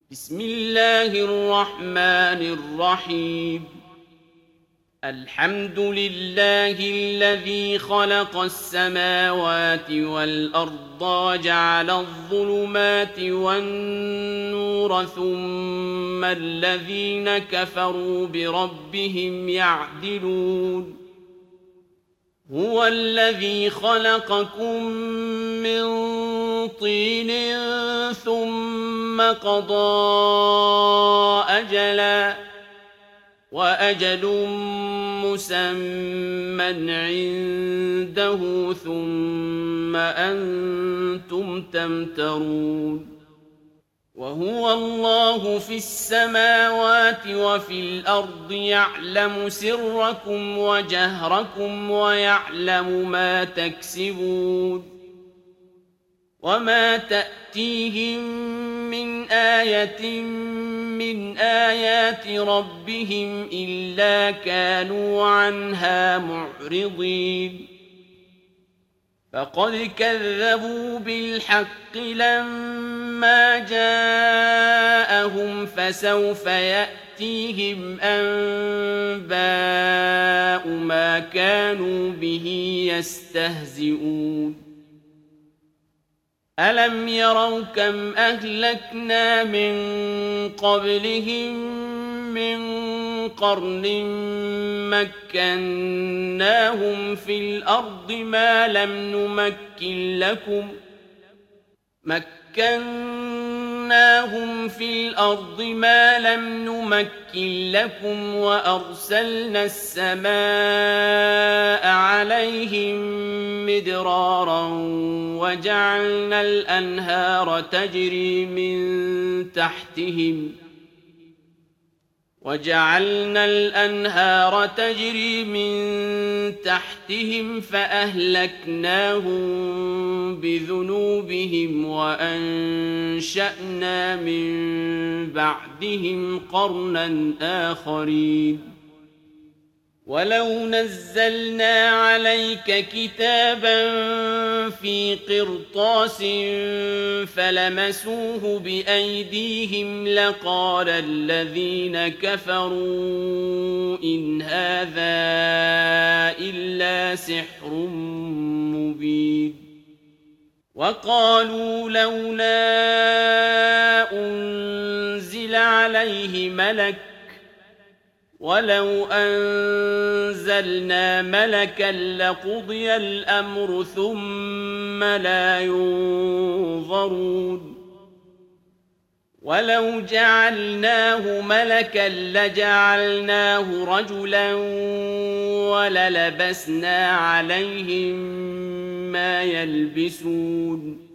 بسم الله الرحمن الرحيم الحمد لله الذي خلق السماوات والأرض وجعل الظلمات والنور ثم الذين كفروا بربهم يعدلون هو الذي خلقكم من طين ثم قضى أجلا وأجل مسمى عنده ثم أنتم تمترون وهو الله في السماوات وفي الأرض يعلم سركم وجهركم ويعلم ما تكسبون وما تأتيهم من آية من آيات ربهم إلا كانوا عنها معرضين فقد كذبوا بالحق لما جاءهم فسوف يأتيهم أنباء ما كانوا به يستهزئون ألم يروا كم أهلكنا من قبلهم من قرن مكناهم في الأرض ما لم نمكن لكم وأرسلنا السماء عليهم مدرارا وجعلنا الأنهار تجري من تحتهم فأهلكناهم بذنوبهم وأنشأنا من بعدهم قرنا آخرين ولو نزلنا عليك كتابا في قرطاس فلمسوه بأيديهم لقال الذين كفروا إن هذا إلا سحر مبين وقالوا لولا أنزل عليه ملك ولو أنزلنا ملكا لقضي الأمر ثم لا ينظرون ولو جعلناه ملكا لجعلناه رجلا وللبسنا عليهم ما يلبسون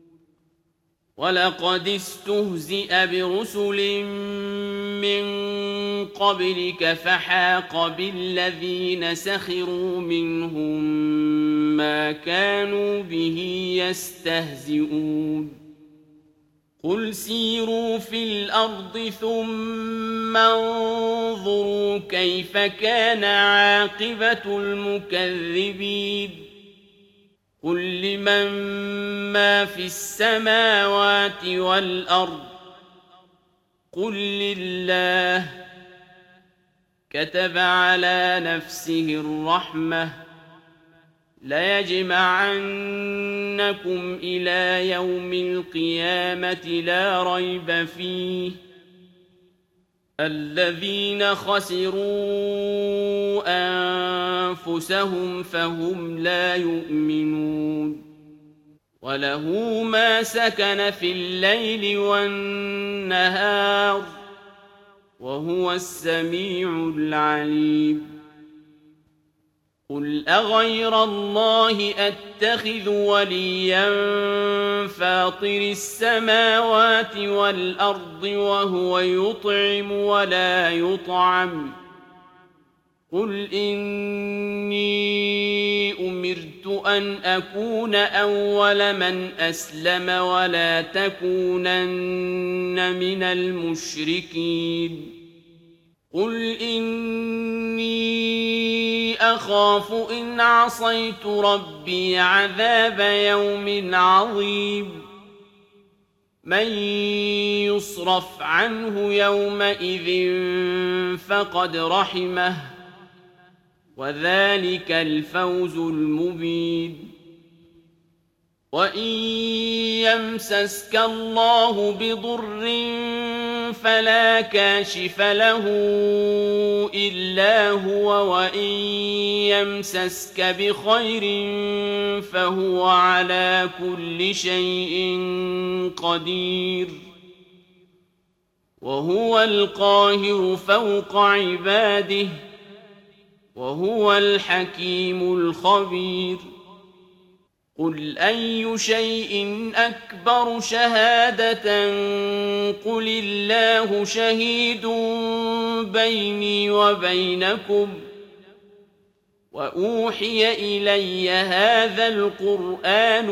ولقد استهزئ برسل من قبلك فحاق بالذين سخروا منهم ما كانوا به يستهزئون قل سيروا في الأرض ثم انظروا كيف كان عاقبة المكذبين قل لمن ما في السماوات والأرض قل لله كتب على نفسه الرحمة ليجمعنكم إلى يوم القيامة لا ريب فيه الذين خسروا أنفسهم فهم لا يؤمنون وله ما سكن في الليل والنهار وهو السميع العليم قل أغير الله أتخذ وليا فاطر السماوات والأرض وهو يطعم ولا يطعم قل إني أمرت أن أكون أول من أسلم ولا تكونن من المشركين قل إني أخاف إن عصيت ربي عذاب يوم عظيم من يصرف عنه يومئذ فقد رحمه وذلك الفوز المبين وإن يمسسك الله بضر فلا كاشف له إلا هو وإن يمسسك بخير فهو على كل شيء قدير وهو القاهر فوق عباده وهو الحكيم الخبير قل أي شيء أكبر شهادة قل الله شهيد بيني وبينكم وأوحي إلي هذا القرآن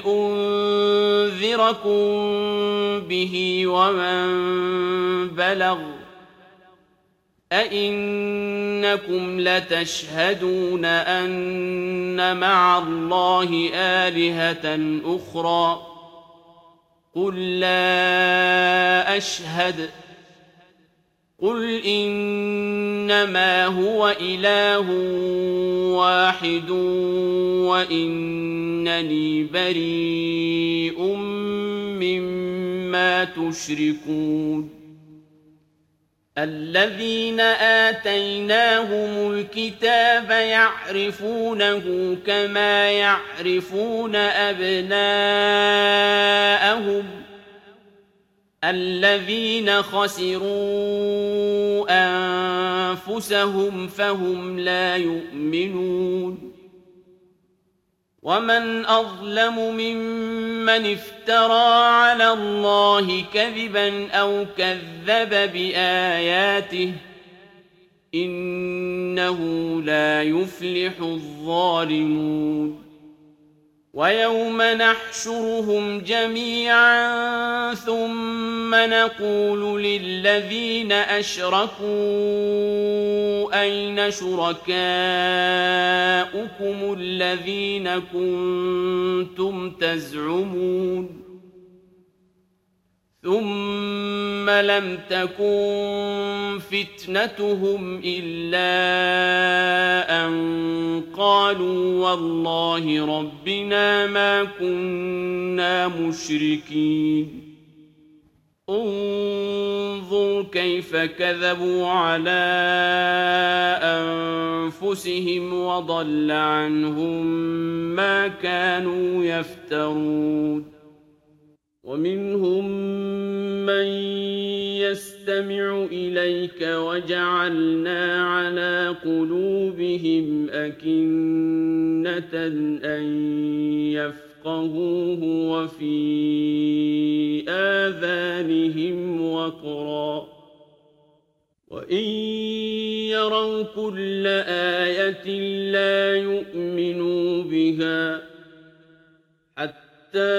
لأنذركم به ومن بلغ أئنكم لتشهدون أن مع الله آلهة أخرى قل لا أشهد قل إنما هو إله واحد وإنني بريء مما تشركون الذين آتيناهم الكتاب يعرفونه كما يعرفون أبناءهم الذين خسروا أنفسهم فهم لا يؤمنون ومن أظلم ممن افترى على الله كذبا أو كذب بآياته إنه لا يفلح الظالمون ويوم نحشرهم جميعا ثم نقول للذين أشركوا أين شركاؤكم الذين كنتم تزعمون ثم لم تكن فتنتهم إلا أن قالوا والله ربنا ما كنا مشركين انظر كيف كذبوا على أنفسهم وضل عنهم ما كانوا يفترون ومنهم من يستمع إليك وجعلنا على قلوبهم أكنة أن يفقهوه وفي آذانهم وقرا وإن يروا كل آية لا يؤمنوا بها حتى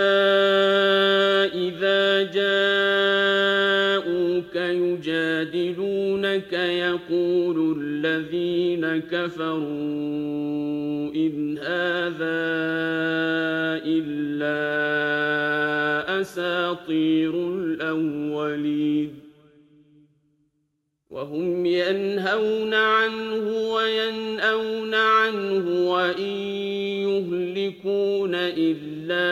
إذا جاءوك يجادلونك يقول الذين كفروا إن هذا إلا أساطير الأولين وهم ينهون عنه وينأون عنه وإن يهلكون إلا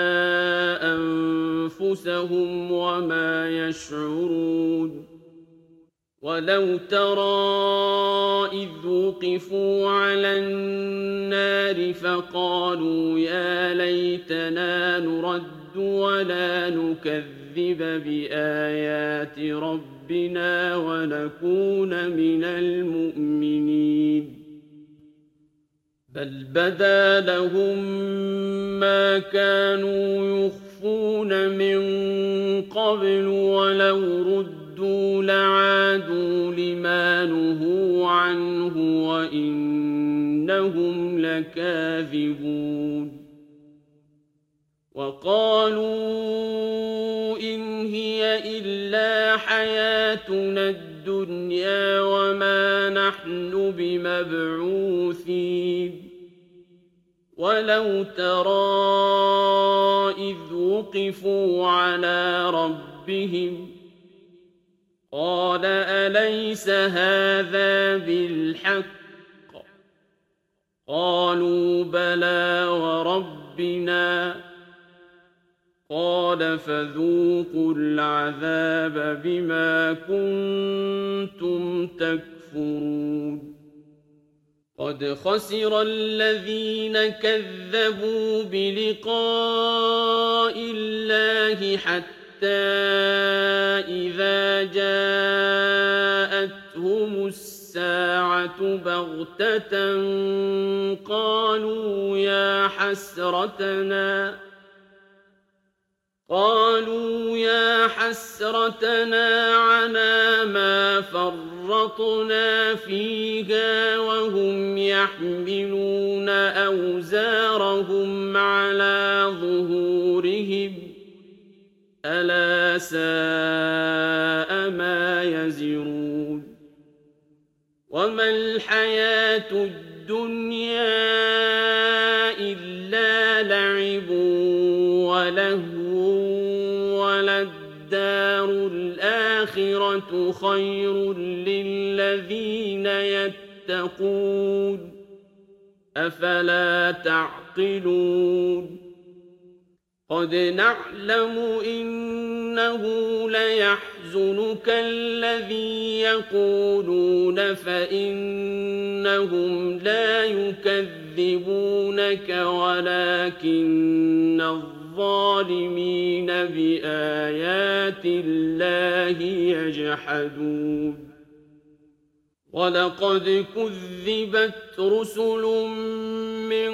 أنفسهم وما يشعرون ولو ترى إذ وقفوا على النار فقالوا يا ليتنا نرد ولا نكذب بآيات ربنا ونكون من المؤمنين بل بدا لهم ما كانوا يخفون من قبل ولو ردوا لعادوا لما نهوا عنه وإنهم لكاذبون وقالوا إن هي إلا حياتنا الدنيا وما نحن بمبعوثين ولو ترى إذ وقفوا على ربهم قال أليس هذا بالحق قالوا بلى وربنا قال فذوقوا العذاب بما كنتم تكفرون قد خسر الذين كذبوا بلقاء الله حتى إذا جاءتهم الساعة بغتة قالوا يا حسرتنا على ما فرطنا فيها وهم يحملون أوزارهم على ظهورهم ألا ساء ما يزرون وما الحياة الدنيا إلا لعب ولهو وللدار الآخرة خير للذين يتقون أفلا تعقلون قد نعلم إنه ليحزنك الذي يقولون فإنهم لا يكذبونك ولكن الظالمين بآيات الله يجحدون ولقد كذبت رسل من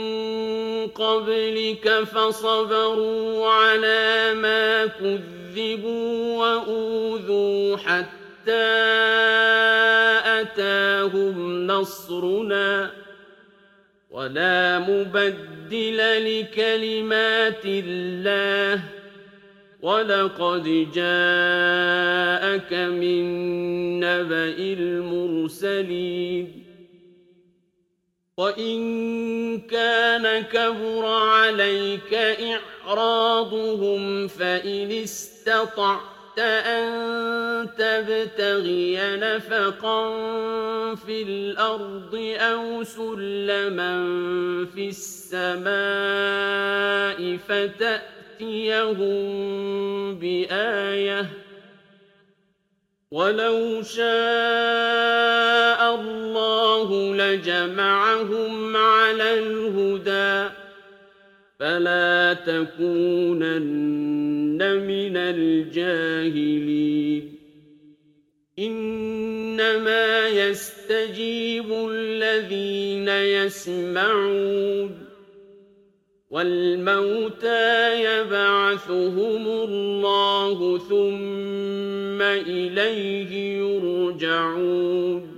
قبلك فصبروا على ما كذبوا وأوذوا حتى أتاهم نصرنا ولا مبدل لكلمات الله ولقد جاءك من نبأ المرسلين وإن كان كبر عليك إعراضهم فإن استطعت أن تبتغي نفقا في الأرض أو سلما في السماء فتأتيهم بآية ولو شاء الله لجمعهم على الهدى فلا تكونن من الجاهلين إنما يستجيب الذين يسمعون والموتى يبعثهم الله ثم إليه يرجعون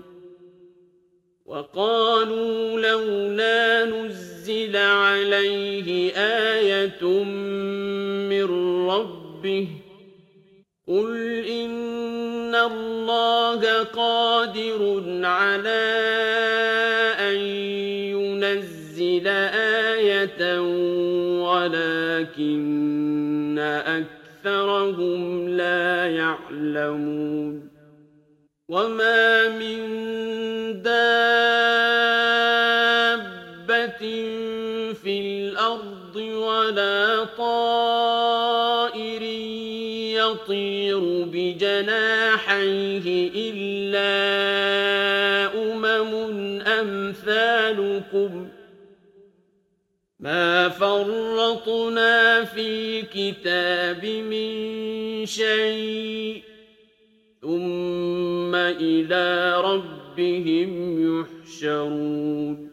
وقالوا لولا نزل عليه آية من ربه قل إن الله قادر على أن ينزل آية ولكن أكثرهم لا يعلمون وما من دابة في الأرض ولا طائر يطير بجناحيه إلا أمثالكم ما فرطنا في الكتاب من شيء ثم إلى ربهم يحشرون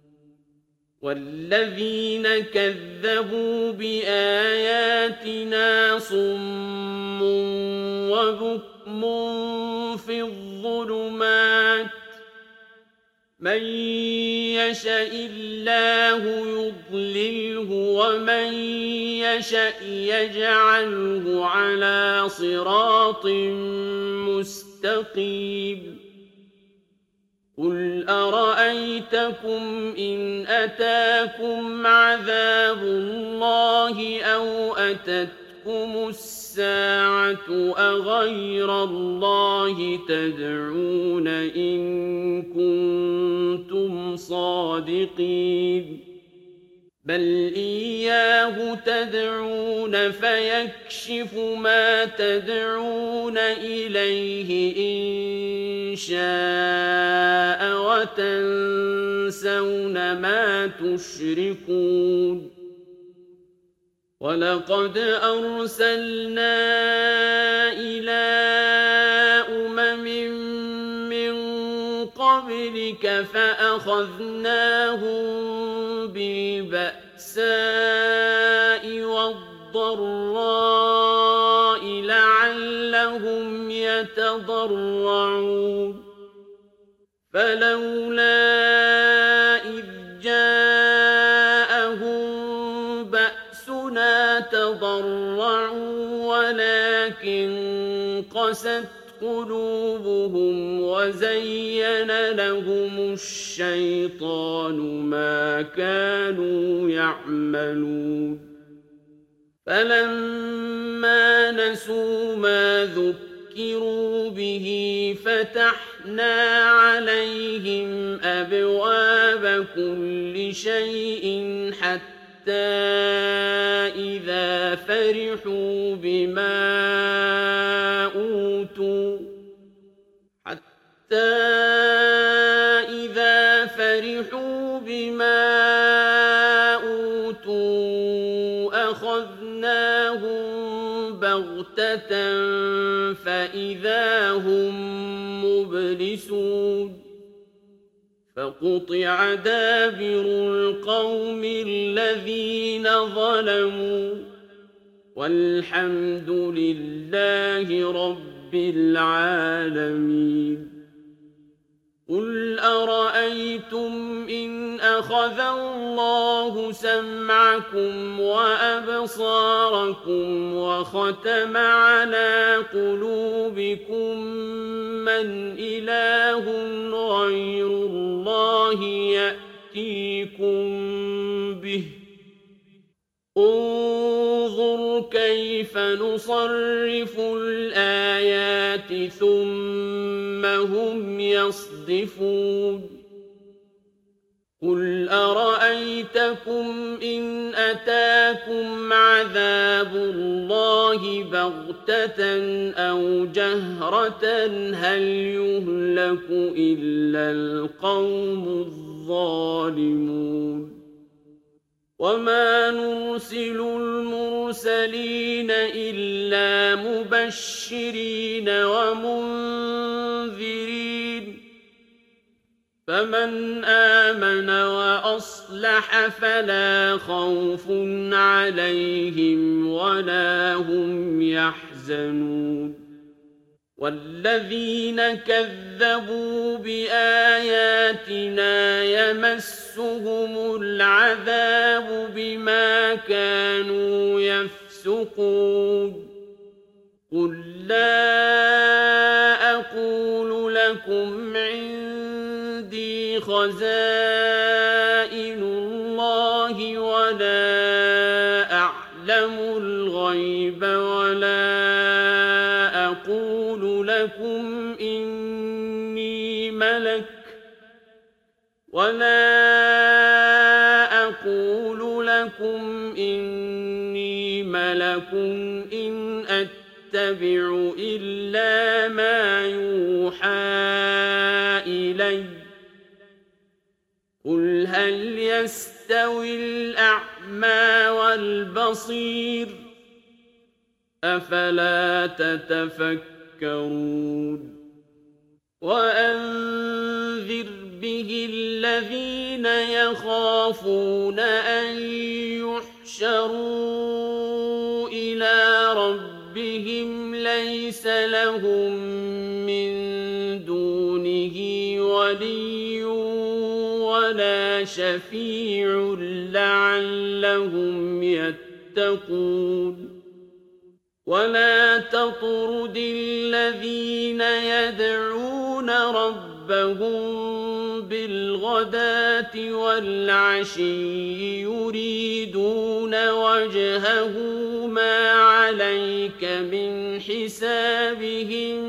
والذين كذبوا بآياتنا صم وبكم في الظلمات من يشاء الله يضلله ومن يشاء يجعله على صراط مستقيم قُلْ أَرَأَيْتَكُمْ إِنْ أَتَاكُمْ عَذَابُ اللَّهِ أَوْ أَتَتْكُمُ السَّاعَةُ أَغَيْرَ اللَّهِ تَدْعُونَ إِن كُنتُمْ صَادِقِينَ بَلْ إِيَّاهُ تَدْعُونَ فَيَكْشِفُ مَا تَدْعُونَ إِلَيْهِ إِن شَاءَ وَتَنسَوْنَ مَا تُشْرِكُونَ وَلَقَدْ أَرْسَلْنَا إِلَىٰ أُمَمٍ مِّن قَبْلِكَ فَأَخَذْنَاهُم بِالْبَأْسَاءِ وَالضَّرَّاءِ لَعَلَّهُمْ يَتَضَرَّعُونَ فَلَوْلَا إِذْ جَاءَهُم بَأْسُنَا تَضَرَّعُوا وَلَٰكِن قَسَتْ قُلُوبُهُمْ وَزَيَّنَ لَهُمُ الشَّيْطَانُ مَا كَانُوا يَعْمَلُونَ فَلَمَّا نَسُوا مَا ذُكِّرُوا بِهِ فَتَحْنَا عَلَيْهِمْ أَبْوَابَ كُلِّ شَيْءٍ حَتَّىٰ إِذَا فَرِحُوا بِمَا أُوتُوا أَخَذْنَاهُم بَغْتَةً فَإِذَا هُم مُّبْلِسُونَ فَقُطِعَ دَابِرُ الْقَوْمِ الَّذِينَ ظَلَمُوا وَالْحَمْدُ لِلَّهِ رَبِّ الْعَالَمِينَ قُلْ أَرَأَيْتُمْ إِنْ أَخَذَ اللَّهُ سَمْعَكُمْ وَأَبْصَارَكُمْ وَخَتَمَ عَلَىٰ قُلُوبِكُم مَّنْ إِلَٰهٌ غَيْرُ اللَّهِ يَأْتِيكُم بِهِ انظُرْ كَيْفَ نُصَرِّفُ الْآيَاتِ ثُمَّ هُمْ يَصْدِفُونَ قُلْ أَرَأَيْتَكُمْ إِنْ أَتَاكُمْ عَذَابُ اللَّهِ بَغْتَةً أَوْ جَهْرَةً هَلْ يُهْلَكُ إِلَّا الْقَوْمُ الظَّالِمُونَ وَمَا نُرْسِلُ الْمُرْسَلِينَ إِلَّا مُبَشِّرِينَ وَمُنذِرِينَ فَمَنْ آمَنَ وَأَصْلَحَ فَلَا خَوْفٌ عَلَيْهِمْ وَلَا هُمْ يَحْزَنُونَ وَالَّذِينَ كَذَّبُوا بِآيَاتِنَا يَمَسُّهُمُ الْعَذَابُ بِمَا كَانُوا يَفْسُقُونَ قُل لَّا أَقُولُ لَكُمْ عِندِي خَزَائِنُ اللَّهِ وَلَا أَعْلَمُ الْغَيْبَ وَلَا أَقُولُ لَكُمْ إِنِّي مَلَكٌ إِنْ أَتَّبِعُ إِلَّا مَا يُوحَىٰ إِلَيَّ قُلْ هَلْ يَسْتَوِي الْأَعْمَىٰ وَالْبَصِيرُ أَفَلَا تَتَفَكَّرُونَ وَأَنذِرْ بِهِ الَّذِينَ يَخَافُونَ أَن يُحْشَرُوا إِلَىٰ رَبِّهِمْ لَيْسَ لَهُم مِّن دُونِهِ وَلِيٌّ وَلَا شَفِيعٌ لَّعَلَّهُمْ يَتَّقُونَ وَلَا تَطْرُدِ الَّذِينَ يَدْعُونَ رَبَّهُم بالغداة والعشي يريدون وجهه ما عليك من حسابهم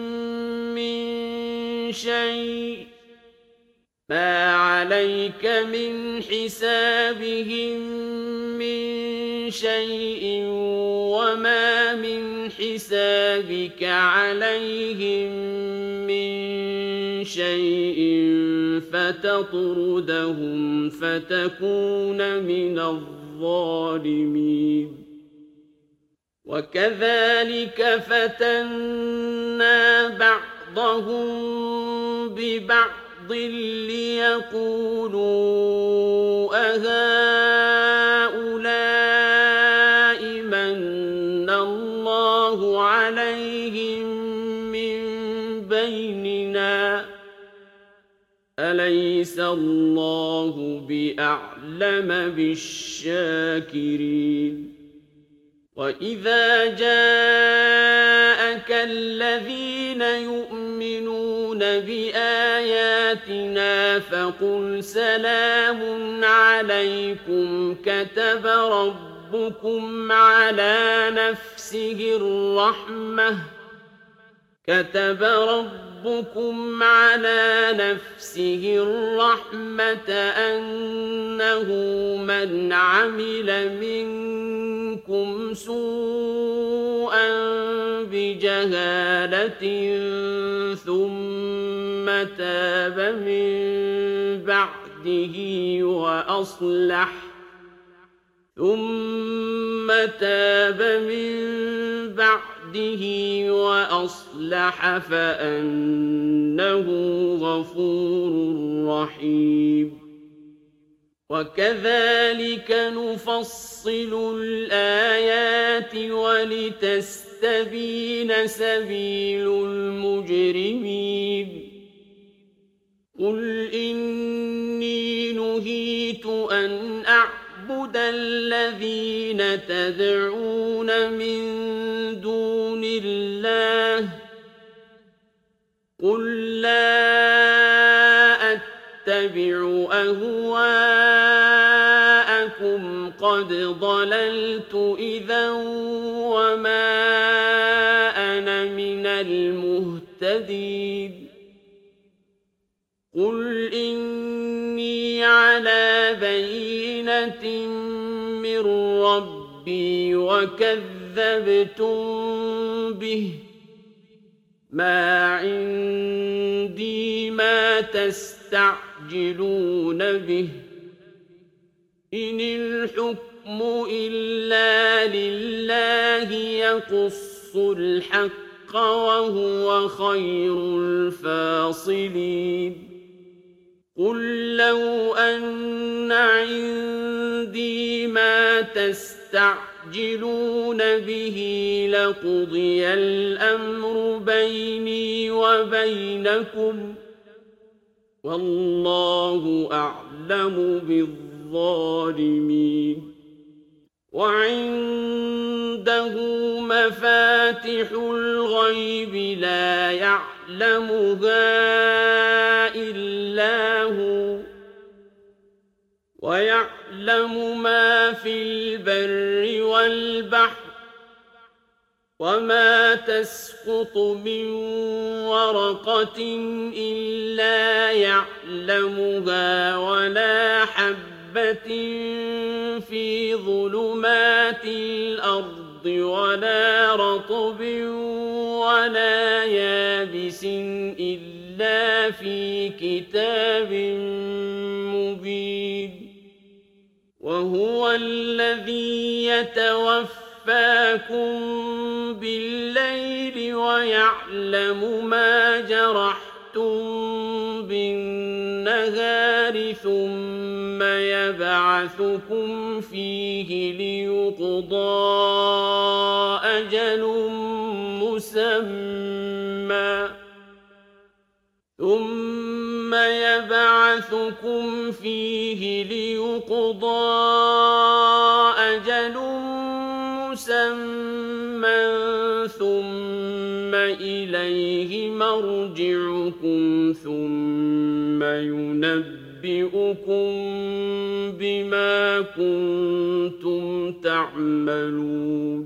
من شيء وما من حسابك عليهم من شيء فتطردهم فتكون من الظالمين وكذلك فتنا بعضهم ببعض ليقولوا أهؤلاء من الله عليهم من بيننا أليس الله بأعلم بالشاكرين وإذا جاءك الذين يؤمنون بآياتنا فقل سلام عليكم كتب ربكم على نفسه الرحمة أنه من عمل منكم سوءا بجهالة ثم تاب من بعده وأصلح فأنه غفور رحيم وكذلك نفصل الآيات ولتستبين سبيل المجرمين قل إني نهيت أن أعبد الذين تدعون من دون الله قل لا أتبع أهواءكم قد ضللت إذا وما أنا من المهتدين قل إني على بينة من ربي وكذبتم به ما عندي ما تستعجلون به إن الحكم إلا لله يقص الحق وهو خير الفاصلين قل لو أن عندي ما تستعجلون به لقضي الأمر بيني وبينكم والله أعلم بالظالمين وعنده مفاتح الغيب لا يعلمها إلا هو ويعلم ما في البر والبحر وما تسقط من ورقة إلا يعلمها ولا حبة في ظلمات الأرض ولا رطب ولا يابس إلا في كتاب مبين وهو الذي يتوفاكم بالليل ويعلم ما جرحتم بالنهار ثم يبعثكم فيه ليقضى أجل مسمى ثم إلى إليه مرجعكم ثم ينبئكم بما كنتم تعملون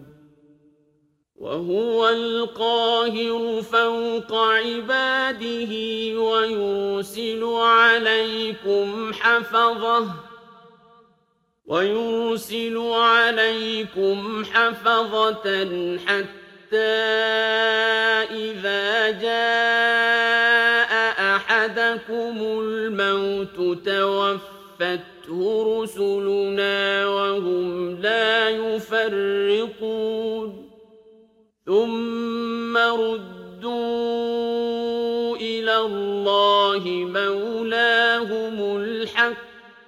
وهو القاهر فوق عباده ويرسل عليكم حفظة حتى إذا جاء أحدكم الموت توفته رسلنا وهم لا يفرطون ثم ردوا إلى الله مولاهم الحق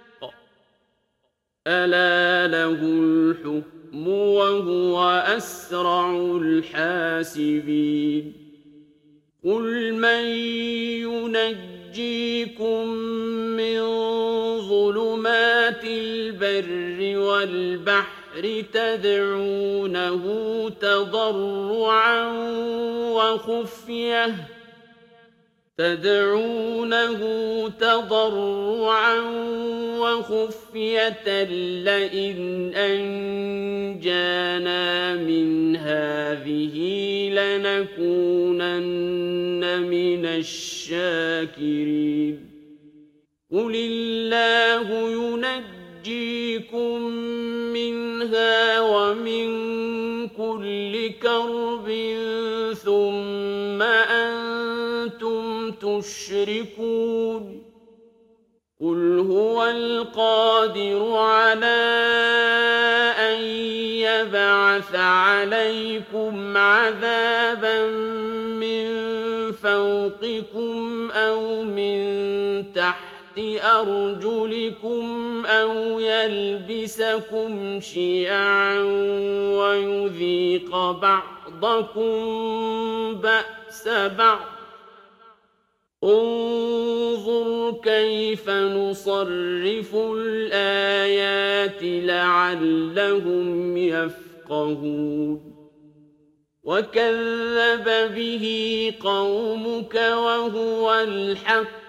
ألا له الحكم وهو أسرع الحاسبين قل من ينجيكم من ظلمات البر والبحر تدعونه تضرعا وخفية لئن أنجانا من هذه لنكونن من الشاكرين قل الله ينجيكم منها ومن كل كرب ثم أنتم تشركون قل هو القادر على أن يبعث عليكم عذابا من فوقكم أو من تحت أرجلكم أو يلبسكم شيعا ويذيق بعضكم بأس بعض انظر كيف نصرف الآيات لعلهم يفقهون وكذب به قومك وهو الحق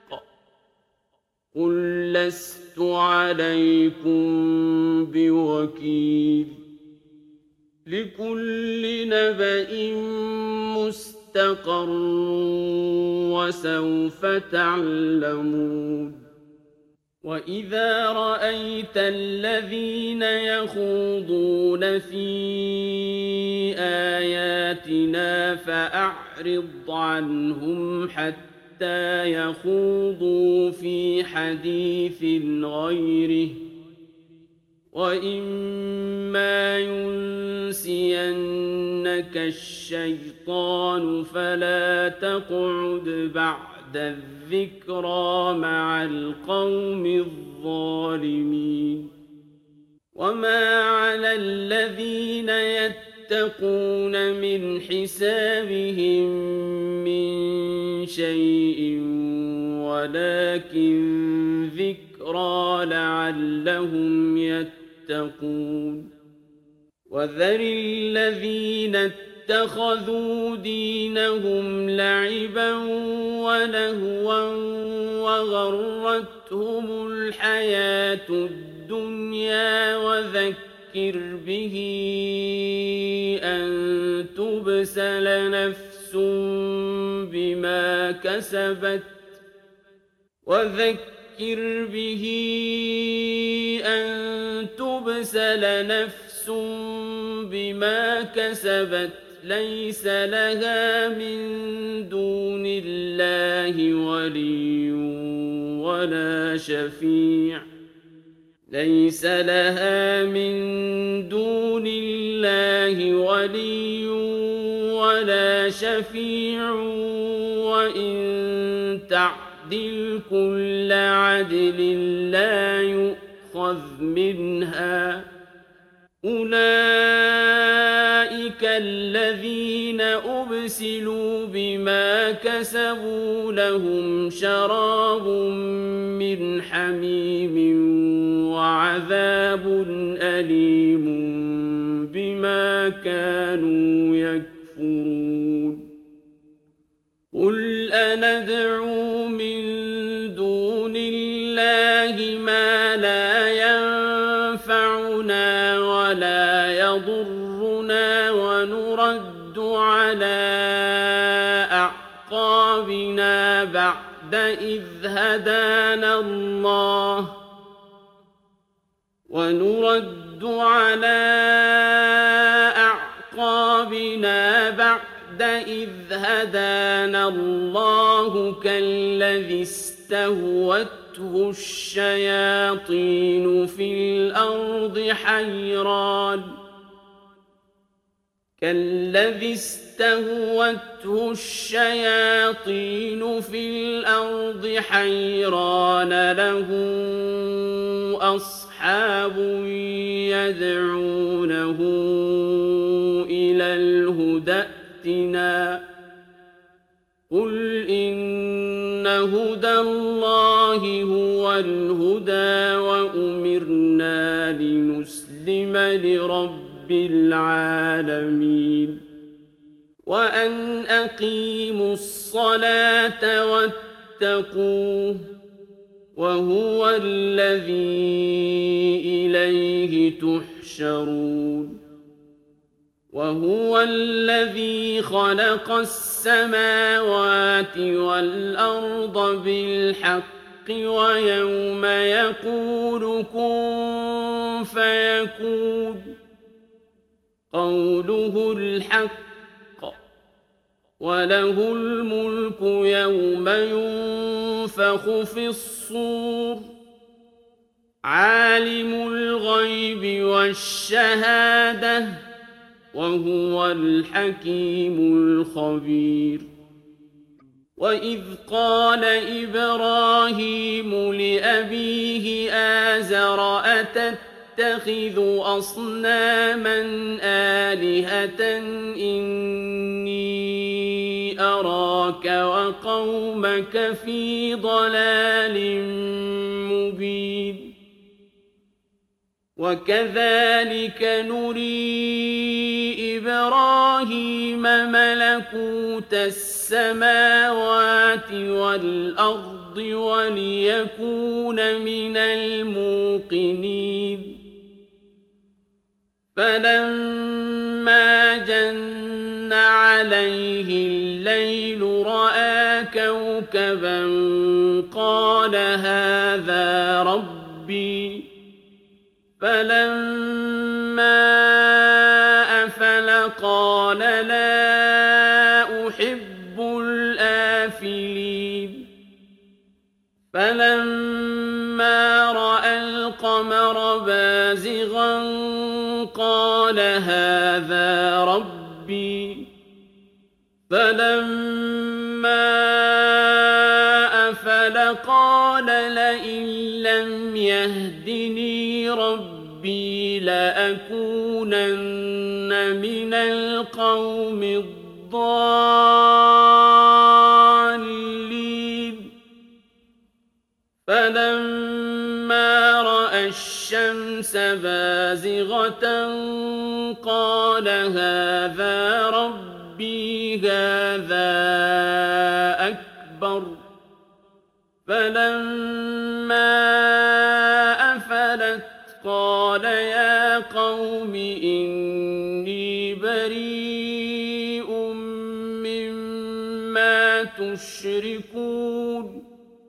قل لست عليكم بوكيل لكل نبأ مستقر وسوف تعلمون وإذا رأيت الذين يخوضون في آياتنا فأعرض عنهم حتى يخوضوا في حديث غيره وإما ينسينك الشيطان فلا تقعد بعد الذكرى مع القوم الظالمين وما على الذين يتقون من حسابهم من شيء ولكن ذكرى لعلهم يتقون وذر الذين اتخذوا دينهم لعبا ولهوا وغرتهم الحياة الدنيا وذكر به أن تبسل نفس بما كسبت ليس لها من دون الله ولي ولا شفيع وإن تعدل كل عدل لا يؤخذ منها أولئك الذين أبسلوا بما كسبوا لهم شراب من حميم وعذاب أليم بما كانوا يكفرون قُلْ أَنَدْعُو مِن دُونِ اللَّهِ مَا لَا يَنفَعُنَا وَلَا يَضُرُّنَا وَنُرَدُّ عَلَىٰ أَعْقَابِنَا بَعْدَ إِذْ هَدَانَا اللَّهُ كَالَّذِي اسْتَهْوَتْهُ الشَّيَاطِينُ فِي الْأَرْضِ حَيْرَانَ لَهُ أَصْحَابٌ يَدْعُونَهُ إِلَى الْهُدَى ائْتِنَا قُلْ إِنَّ هُدَى اللَّهِ هُوَ الْهُدَىٰ وَأُمِرْنَا لِنُسْلِمَ لِرَبِّ الْعَالَمِينَ وَأَنْ أَقِيمُوا الصَّلَاةَ وَاتَّقُوهُ وَهُوَ الَّذِي إِلَيْهِ تُحْشَرُونَ وَهُوَ الَّذِي خَلَقَ السَّمَاوَاتِ وَالْأَرْضَ بِالْحَقِّ وَيَوْمَ يَقُولُ كُن فَيَكُونُ قَوْلُهُ الْحَقُّ وَلَهُ الْمُلْكُ يَوْمَ يُنفَخُ فِي الصُّورِ عَالِمُ الْغَيْبِ وَالشَّهَادَةِ وَهُوَ الْحَكِيمُ الْخَبِيرُ وَإِذْ قَالَ إِبْرَاهِيمُ لِأَبِيهِ آزَرَ أَتَتَّخِذُ أَصْنَامًا آلِهَةً إِنِّي أَرَاكَ وَقَوْمَكَ فِي ضَلَالٍ مُّبِينٍ وَكَذَٰلِكَ نُرِي إِبْرَاهِيمَ مَلَكُوتَ السَّمَاوَاتِ وَالْأَرْضِ وَلِيَكُونَ مِنَ الْمُوقِنِينَ فَلَمَّا جَنَّ عَلَيْهِ اللَّيْلُ رَأَىٰ كَوْكَبًا قَالَ هَٰذَا رَبِّي فَلَمَّا أَفَلَ قَالَ لَا أُحِبُّ الْآفِلِينَ فَلَمَّا رَأَى الْقَمَرَ بَازِغًا قَالَ هَٰذَا رَبِّي فَلَمَّا أَفَلَ قَالَ لَئِن لَّمْ يَهْدِنِي رَبِّي لَأَكُونَنَّ مِنَ الْقَوْمِ الضَّالِّينَ فَلَمَّا رَأَى الشَّمْسَ بَازِغَةً قَالَ هَٰذَا رَبِّي هَٰذَا أَكْبَرُ فَلَمَّا أَفَلَتْ قَالَ يَا قَوْمِ إِنِّي بَرِيءٌ مِّمَّا تُشْرِكُونَ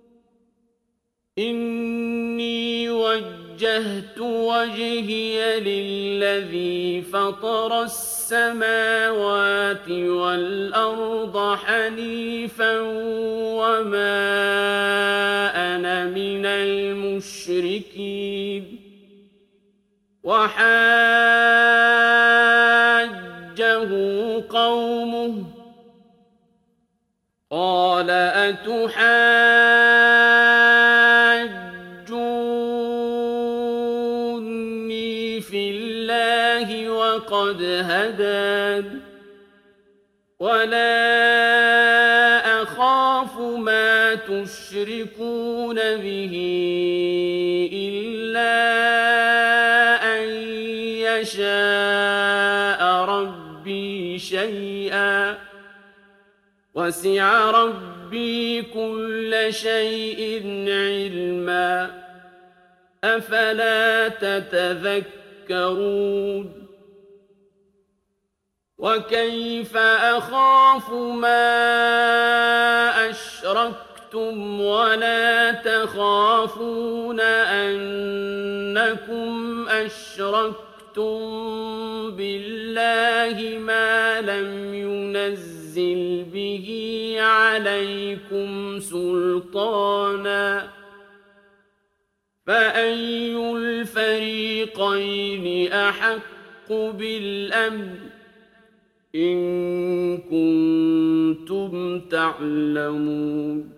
إِنِّي وَجَّهْتُ وَجْهِيَ لِلَّذِي فَطَرَ السَّمَاوَاتِ وَالْأَرْضَ حَنِيفًا وَمَا أَنَا مِنَ الْمُشْرِكِينَ وَحَاجَّهُ قَوْمُهُ قَالَ أَتُحَاجُّونِّي فِي اللَّهِ وَقَدْ هَدَانِ وَلَا أَخَافُ مَا تُشْرِكُونَ بِهِ إِلَّا أَن يَشَاءَ رَبِّي شَيْئًا وسع ربي كل شيء علما أفلا تتذكرون وكيف أخاف ما أشركتم ولا تخافون أنكم أشركتم بالله ما لم ينزل به عليكم سلطانا فأي الفريقين أحق بالأمن إن كنتم تعلمون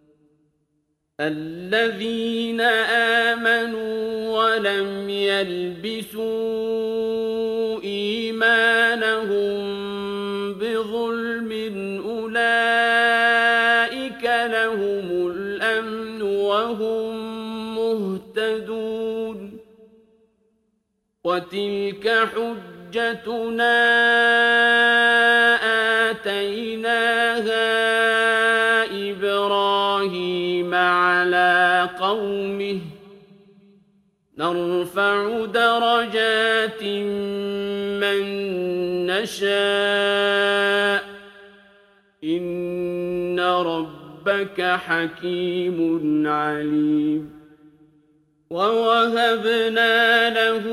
الذين آمنوا ولم يلبسوا إيمانهم بظلم أولئك لهم الأمن وهم مهتدون وتلك حجتنا آتيناها إبراهيم على قومه نرفع درجات من نشاء إن ربك حكيم عليم ووهبنا له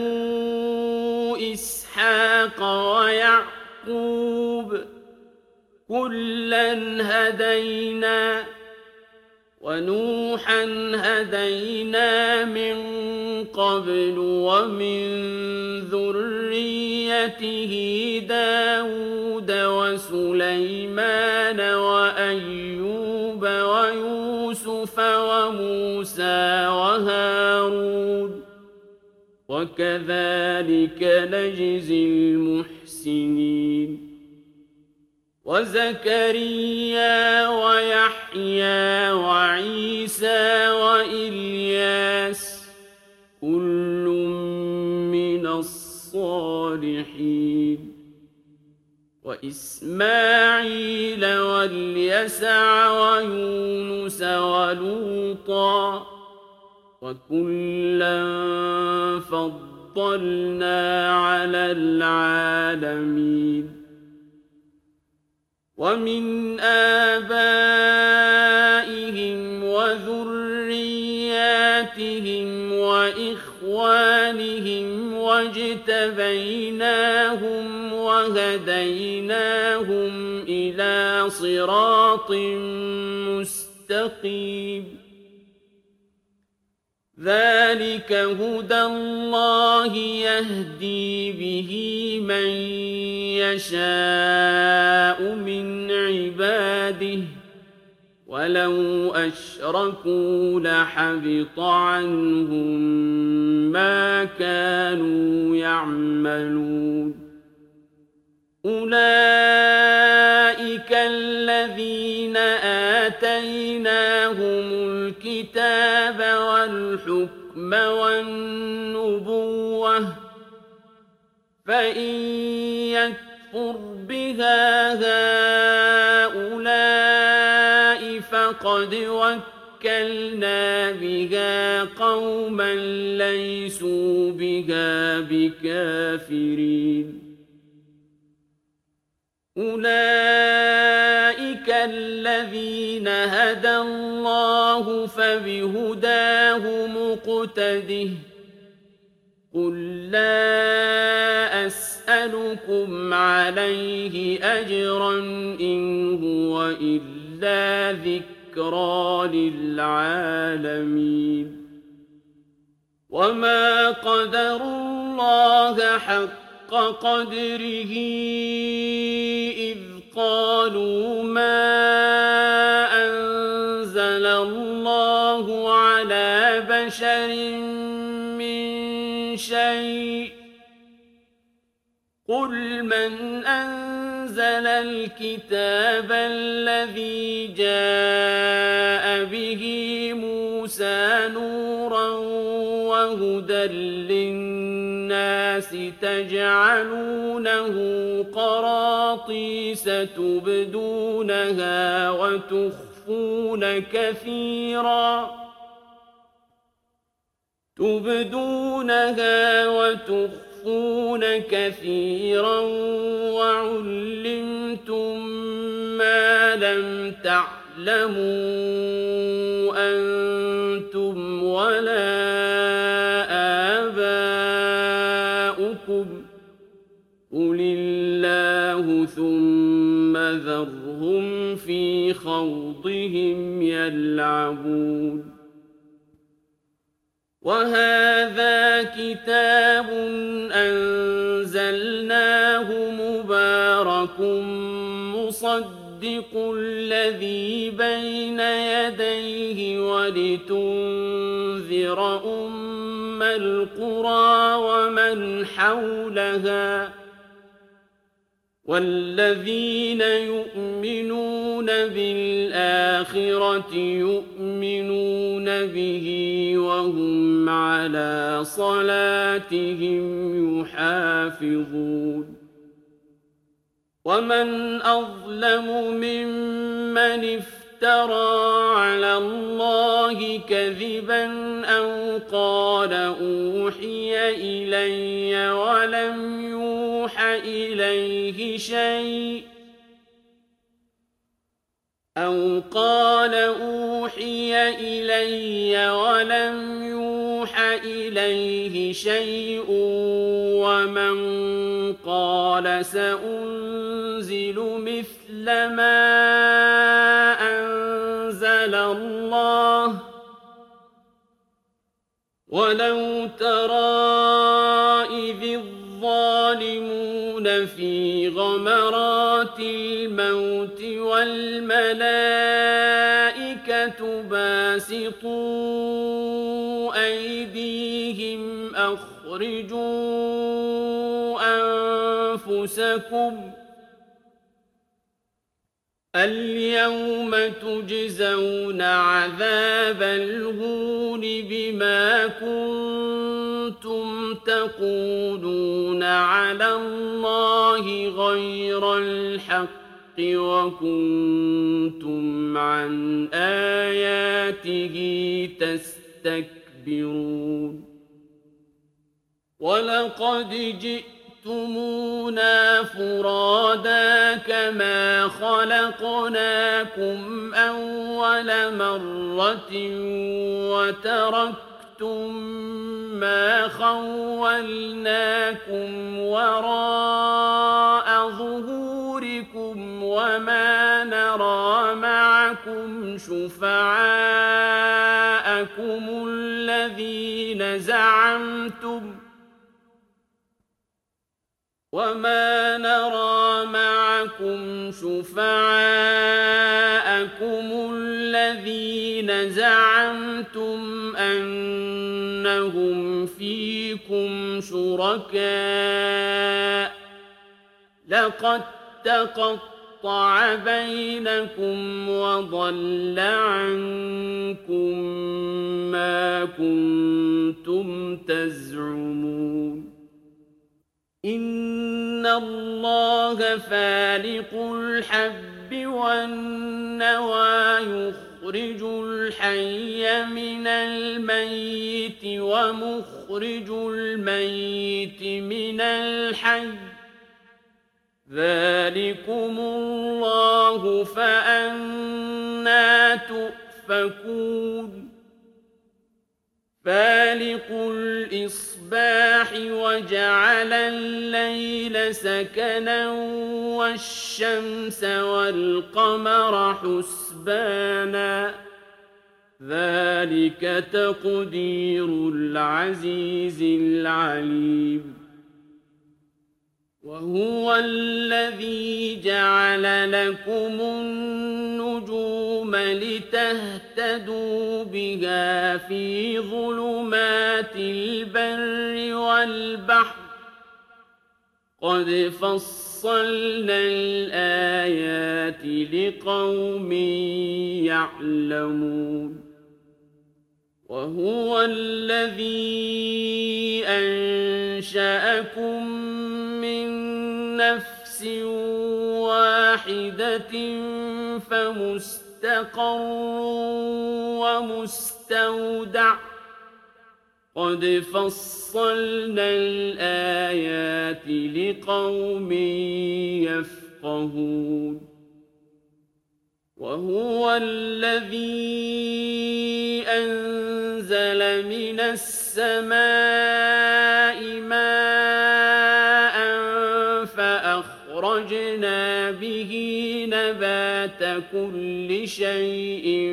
إسحاق ويعقوب كلا هدينا ونوحا هدينا من قبل ومن ذريته داود وسليمان وأيوب ويوسف وموسى وهارون وكذلك نجزي المحسنين وزكريا ويحيى وعيسى وإلياس كل من الصالحين وإسماعيل واليسع ويونس ولوطا وكلا فضلنا على العالمين ومن آبائهم وذرياتهم وإخوانهم واجتبيناهم وهديناهم إلى صراط مستقيم ذلك هدى الله يهدي به من يشاء من عباده ولو أشركوا لحبط عنهم ما كانوا يعملون أولئك الذين آتيناهم الكتاب والحكم والنبوة فإن يكفر بها هؤلاء فقد وكلنا بها قوما ليسوا بها بكافرين أولئك الذين هدى الله فبهداه مقتده قل لا أسألكم عليه أجرا إن هو إلا ذكرى للعالمين وما قدروا الله حق قدره إذ قالوا ما أنزل الله على بشر من شيء قل من أنزل الكتاب الذي جاء به موسى نورا وهدى للناس الناس تجعلونه قراطيس تبدونها وتخفون كثيرا وعلمتم ما لم تعلموا أنتم ولا آباؤكم قل الله ثم ذرهم في خوضهم يلعبون وهذا كتاب أنزلناه مبارك مصدق الذي بين يديه ولتنذر أم القرى ومن حولها والذين يؤمنون بالآخرة يؤمنون به وهم على صلاتهم يحافظون ومن أظلم ممن افترى على الله كذبا أو قال أوحي إلي ولم يوح إليه شيء ومن قال سأنزل مثل ما أنزل الله ولو ترى إذ الظالمون في غمرات الموت والملائكة باسطوا أيديهم أخرجوا أنفسكم اليوم تجزون عذاب الهون بما كنتم تقولون على الله غير الحق وكنتم عن آياته تستكبرون ولقد جئتمونا فرادا كما خلقناكم أول مرة وتركتم ما خولناكم وراء ظهوركم وما نرى معكم شفعاءكم الذين زعمتم أنهم فيكم شركاء لقد تقطع بينكم وضل عنكم ما كنتم تزعمون إن الله فالق الحب والنوى يخرج الحي من الميت ومخرج الميت من الحي ذلكم الله فأنى تؤفكون فالق الإصباح وجعل الليل سكنا والشمس والقمر حسبانا ذلك تقدير العزيز العليم وهو الذي جعل لكم النجوم لتهتدوا بها في ظلمات البر والبحر قد فصلنا الآيات لقوم يعلمون وهو الذي أنشأ أنشأكم من نفس واحدة فمستقر ومستودع قد فصلنا الآيات لقوم يفقهون وهو الذي أنزل من السماء ماء فأخرجنا به نبات كل شيء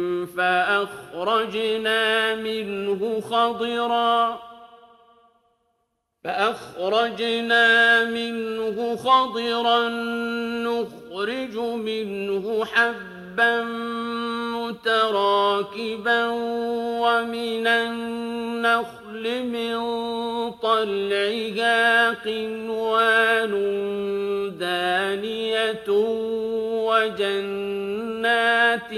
فأخرجنا منه خضرا نخرج منه حبا متراكبا ومن النخل من طلعها قنوان دانية وجنات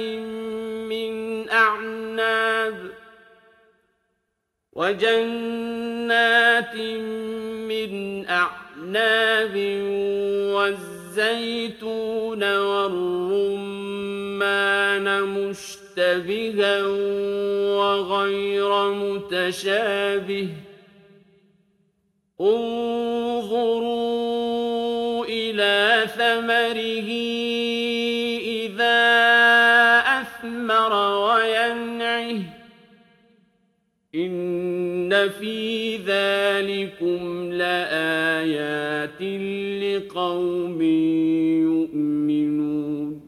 من أعناب والزيتون والرمان مشتبها وغير متشابه انظروا إلى ثمره إذا أثمر وينعه إن في ذلكم لآيات لقوم يؤمنون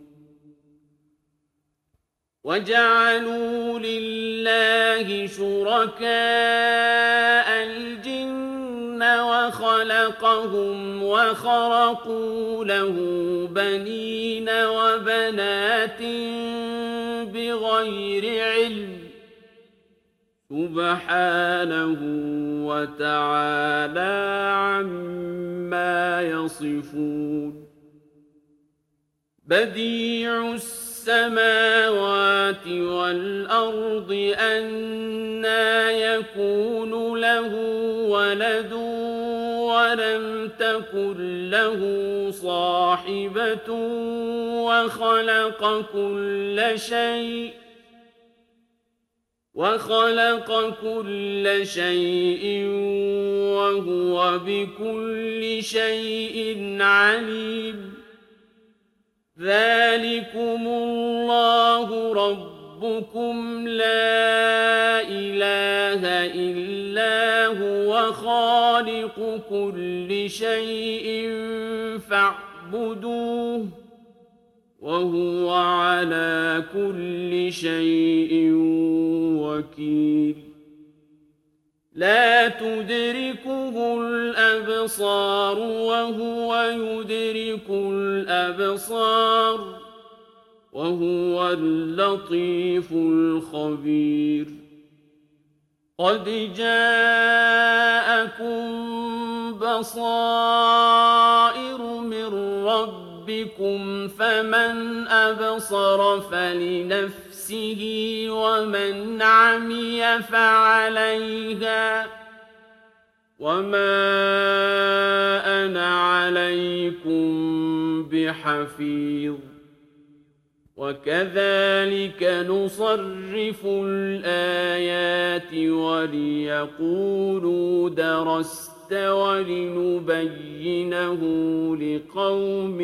وجعلوا لله شركاء الجن وخلقهم وخرقوا له بنين وبنات بغير علم سبحانه وتعالى عما يصفون بديع السماوات والأرض أنى يكون له ولد ولم تكن له صاحبة وخلق كل شيء وهو بكل شيء عليم ذلكم الله ربكم لا إله إلا هو خالق كل شيء فاعبدوه وهو على كل شيء وكيل لا تدركه الأبصار وهو يدرك الأبصار وهو اللطيف الخبير قد جاءكم بصائر من ربكم فمن أبصر فلنفسه ومن عمي فعليها وما أنا عليكم بحفيظ وكذلك نصرف الآيات وليقولوا درست ولنبينه لقوم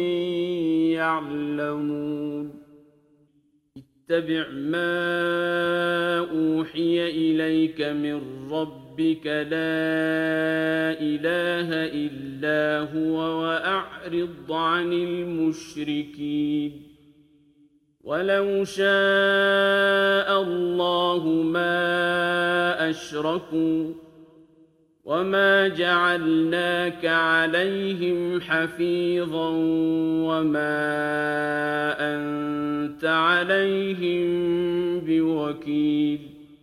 يعلمون اتبع ما أوحي إليك من ربك لا إله إلا هو وأعرض عن المشركين ولو شاء الله ما أشركوا وما جعلناك عليهم حفيظا وما أنت عليهم بوكيل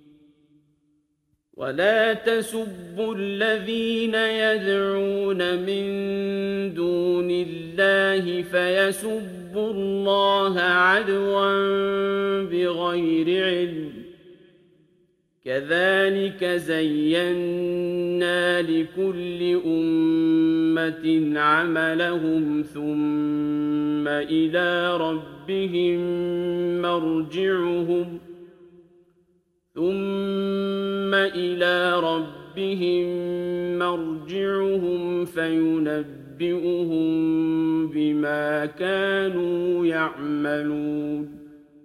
ولا تسبوا الذين يدعون من دون الله فيسبوا الله عدوا بغير علم كذلك زينا لكل أمة عملهم ثم إلى ربهم مرجعهم فينبئهم بما كانوا يعملون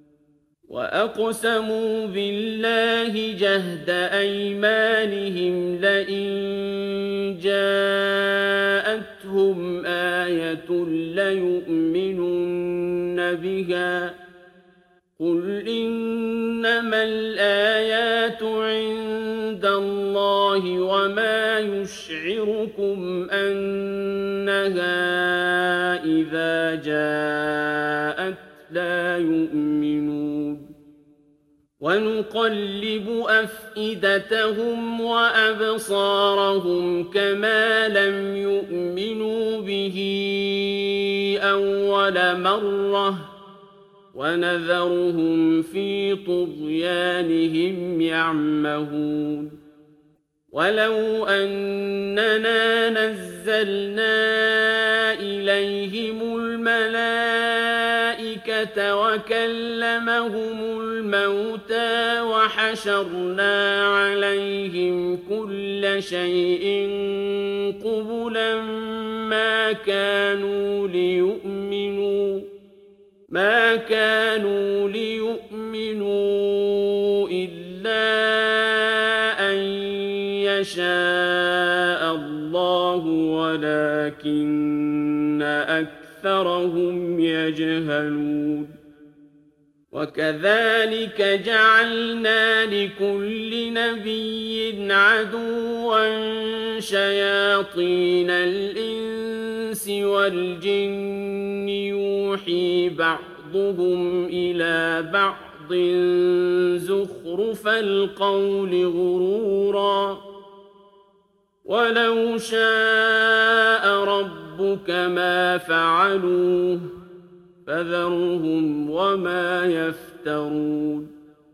وأقسموا بالله جهد أيمانهم لئن جاءتهم آية ليؤمنن بها قل إنما الآيات عند الله وما يشعركم أنها إذا جاءت لا يؤمنون ونقلب أفئدتهم وأبصارهم كما لم يؤمنوا به أول مرة ونذرهم في طغيانهم يعمهون ولو أننا نزلنا إليهم الملائكة وكلمهم الموتى وحشرنا عليهم كل شيء قبلا ما كانوا ليؤمنوا إلا أن يشاء الله ولكن أكثرهم يجهلون وكذلك جعلنا لكل نبي عدوا شياطين الإنس والجن يوحي بعضهم إلى بعض زخرف القول غرورا ولو شاء ربك ما فعلوه فذرهم وما يفترون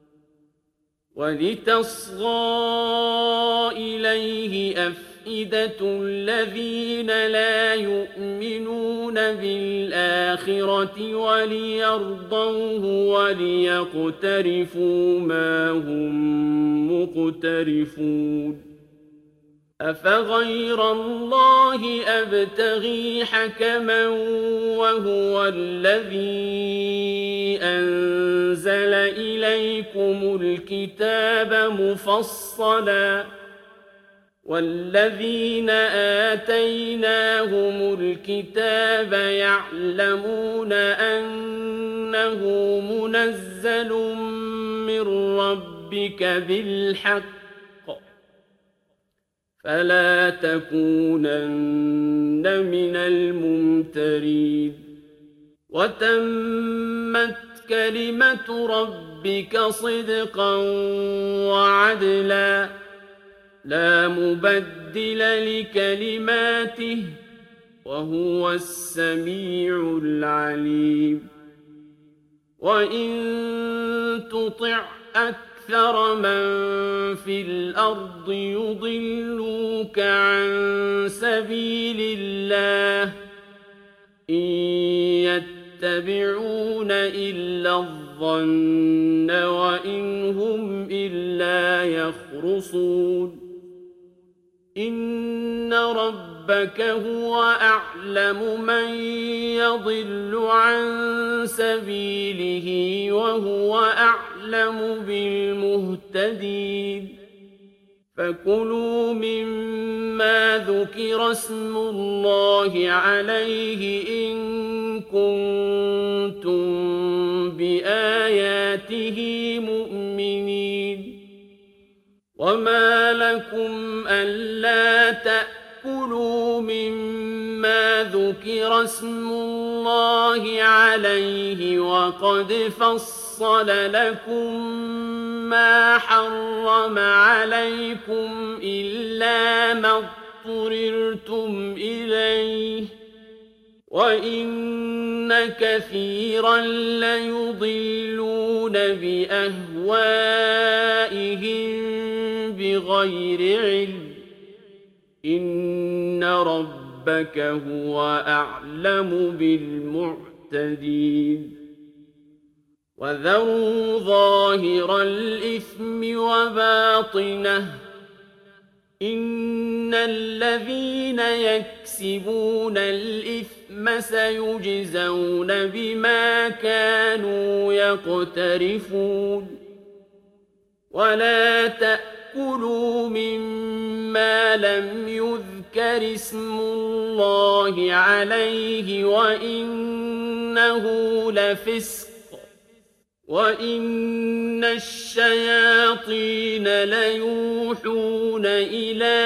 ولتصغى إليه أفئدة الذين لا يؤمنون بالآخرة وليرضوه وليقترفوا ما هم مقترفون أفغير الله أبتغي حكما وهو الذي أنزل إليكم الكتاب مفصلا والذين آتيناهم الكتاب يعلمون أنه منزل من ربك بالحق فلا تكونن من الممترين وتمت كلمة ربك صدقا وعدلا لا مبدل لكلماته وهو السميع العليم وإن تطع أكثر من في الأرض يضلوك عن سبيل الله إن يتبعون إلا الظن وإن هم إلا يخرصون إن ربك هو أعلم من يضل عن سبيله وهو أعلم بالمهتدين فكلوا مما ذكر اسم الله عليه إن كنتم بآياته مؤمنين وما لكم ألا تأكلوا مما ذكر اسم الله عليه وقد فصل لكم ما حرم عليكم إلا ما اضطررتم إليه وَإِنَّ كَثِيرًا لَّيُضِلُّونَ بِأَهْوَائِهِم بِغَيْرِ عِلْمٍ ۗ إِنَّ رَبَّكَ هُوَ أَعْلَمُ بِالْمُعْتَدِينَ وَذَرُوا ظَاهِرَ الْإِثْمِ وَبَاطِنَهُ ۚ إِنَّ الَّذِينَ يَكْسِبُونَ الْإِثْمَ سَيُجْزَوْنَ بِمَا كَانُوا يَقْتَرِفُونَ وَلَا تَأْكُلُوا مِمَّا لَمْ يُذْكَرِ اسْمُ اللَّهِ عَلَيْهِ وَإِنَّهُ لَفِسْقٌ ۗ وَإِنَّ الشَّيَاطِينَ لَيُوحُونَ إِلَىٰ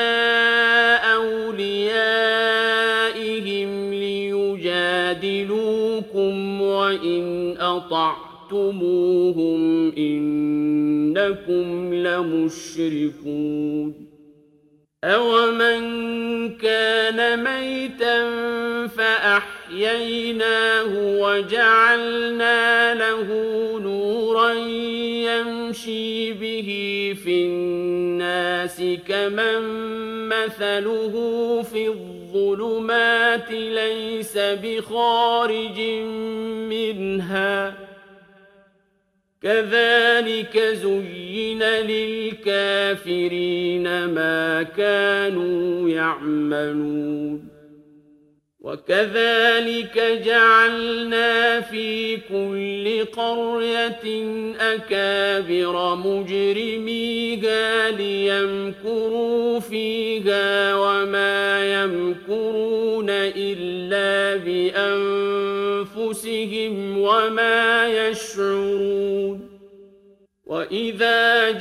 أَوْلِيَائِهِمْ لِيُجَادِلُوكُمْ ۖ وَإِنْ أَطَعْتُمُوهُمْ إِنَّكُمْ لَمُشْرِكُونَ أَوَمَن كَانَ مَيْتًا فَأَحْيَيْنَاهُ وَجَعَلْنَا لَهُ نُورًا يَمْشِي بِهِ فِي النَّاسِ كَمَن مَّثَلُهُ فِي الظُّلُمَاتِ لَيْسَ بِخَارِجٍ مِّنْهَا ۚ كَذَٰلِكَ زُيِّنَ لِلْكَافِرِينَ مَا كَانُوا يَعْمَلُونَ وَكَذَٰلِكَ جَعَلْنَا فِي كُلِّ قَرْيَةٍ أَكَابِرَ مُجْرِمِيهَا لِيَمْكُرُوا فِيهَا وَمَا يَمْكُرُونَ إِلَّا بِأَنفُسِهِمْ وَمَا يَشْعُرُونَ وَإِذَا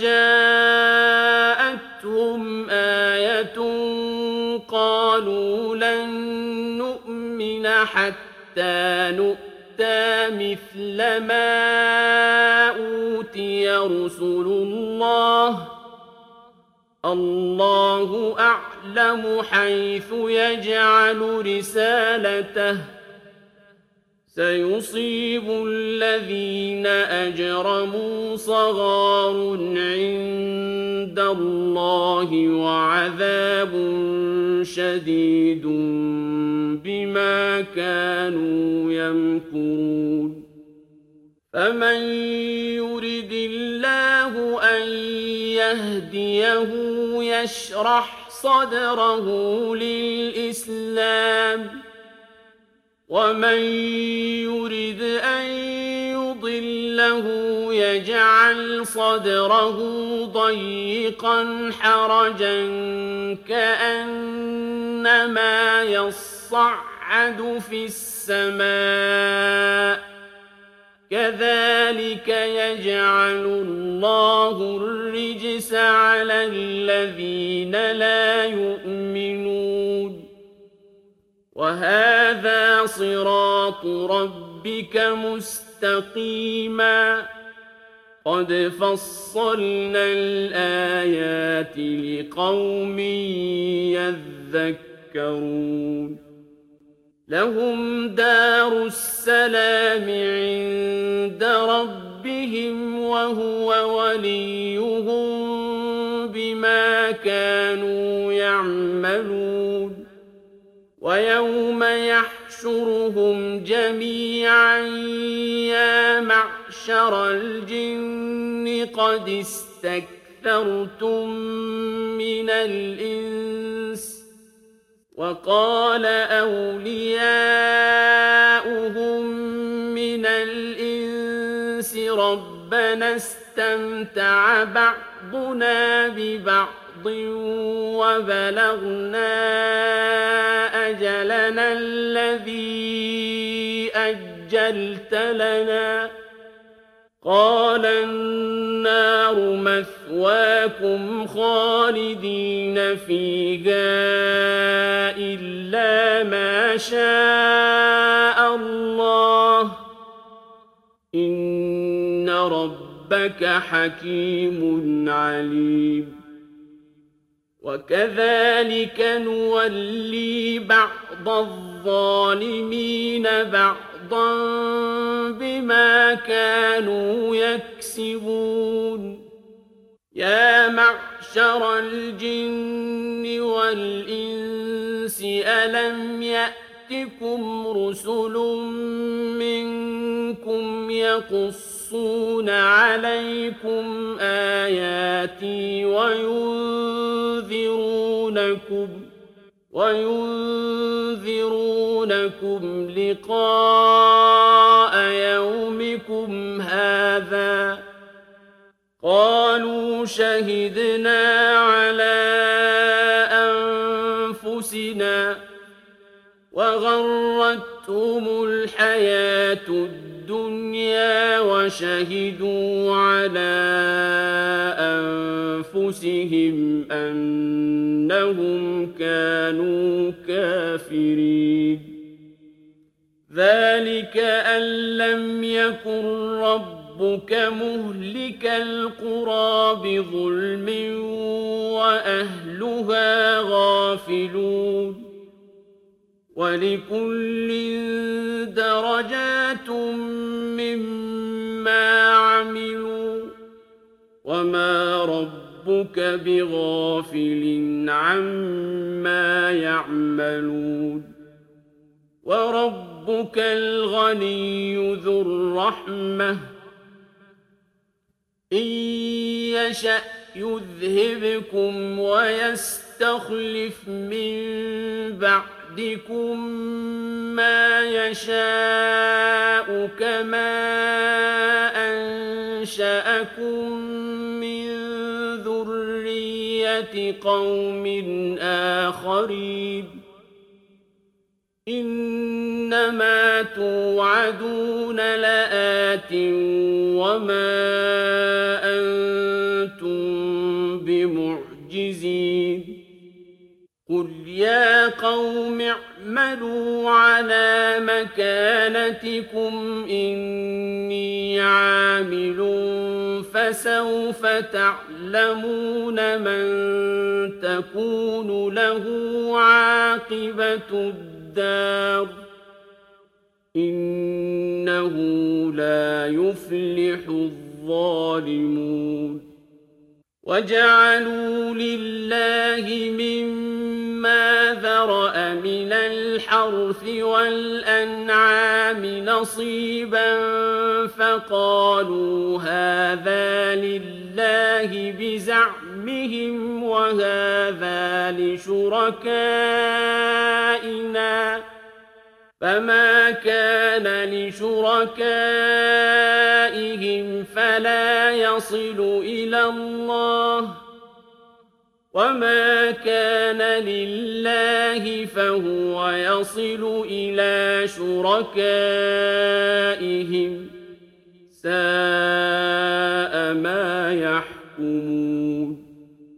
جَاءَتْهُمْ آيَةٌ قَالُوا لَن نُّؤْمِنَ حَتَّىٰ نُؤْتَىٰ مِثْلَ مَا أُوتِيَ رُسُلُ اللَّهِ ۘ اللَّهُ أَعْلَمُ حَيْثُ يَجْعَلُ رِسَالَتَهُ ۗ سَيُصِيبُ الَّذِينَ أَجْرَمُوا صَغَارٌ عِندَ اللَّهِ وَعَذَابٌ شَدِيدٌ بِمَا كَانُوا يَمْكُرُونَ فَمَن يُرِدِ اللَّهُ أَن يَهْدِيَهُ يَشْرَحْ صَدْرَهُ لِلْإِسْلَامِ ۖ وَمَن يُرِدْ أَن يُضِلَّهُ يَجْعَلْ صَدْرَهُ ضَيِّقًا حَرَجًا كَأَنَّمَا يَصَّعَّدُ فِي السَّمَاءِ ۚ كَذَٰلِكَ يَجْعَلُ اللَّهُ الرِّجْسَ عَلَى الَّذِينَ لَا يُؤْمِنُونَ وَهَٰذَا صِرَاطُ رَبِّكَ مُسْتَقِيمًا ۗ قَدْ فَصَّلْنَا الْآيَاتِ لِقَوْمٍ يَذَّكَّرُونَ لَهُمْ دَارُ السَّلَامِ عِندَ رَبِّهِمْ ۖ وَهُوَ وَلِيُّهُم بِمَا كَانُوا يَعْمَلُونَ وَيَوْمَ يَحْشُرُهُمْ جَمِيعًا يَا مَعْشَرَ الْجِنِّ قَدِ اسْتَكْثَرْتُم مِّنَ الْإِنسِ ۖ وَقَالَ أَوْلِيَاؤُهُم مِّنَ الْإِنسِ رَبَّنَا اسْتَمْتَعَ بَعْضُنَا بِبَعْضٍ وَبَلَغْنَا أَجَلَنَا الَّذِي أَجَّلْتَ لَنَا ۚ قَالَ النَّارُ مَثْوَاكُمْ خَالِدِينَ فِيهَا إِلَّا مَا شَاءَ اللَّهُ ۗ إِنَّ رَبَّكَ حَكِيمٌ عَلِيمٌ وكذلك نولي بعض الظالمين بعضا بما كانوا يكسبون يا معشر الجن والإنس ألم يأتكم رسل منكم يقصون عليكم آياتي وينذرونكم لقاء يومكم هذا قالوا شهدنا على أنفسنا وغرتهم الحياة الدنيا وشهدوا على أنفسهم أنهم كانوا كافرين ذلك أن لم يكن ربك مهلك القرى بظلم وأهلها غافلون ولكل درجات مما عملوا وما ربك بغافل عما يعملون وربك الغني ذو الرحمة إن يشأ يذهبكم ويستخلف من بعدكم ما يشاء كما أنشأكم من ذرية قوم آخرين إنما توعدون لآت وما أنتم بمعجزين قل يا قوم اعملوا على مكانتكم إني عامل فسوف تعلمون من تكون له عاقبة الدار إنه لا يفلح الظالمون وجعلوا لله مما ذرأ من الحرث والأنعام نصيبا فقالوا هذا لله بزعمهم وهذا لشركائنا فما كان لشركائهم فلا يصل إلى الله وما كان لله فهو يصل إلى شركائهم ساء ما يحكمون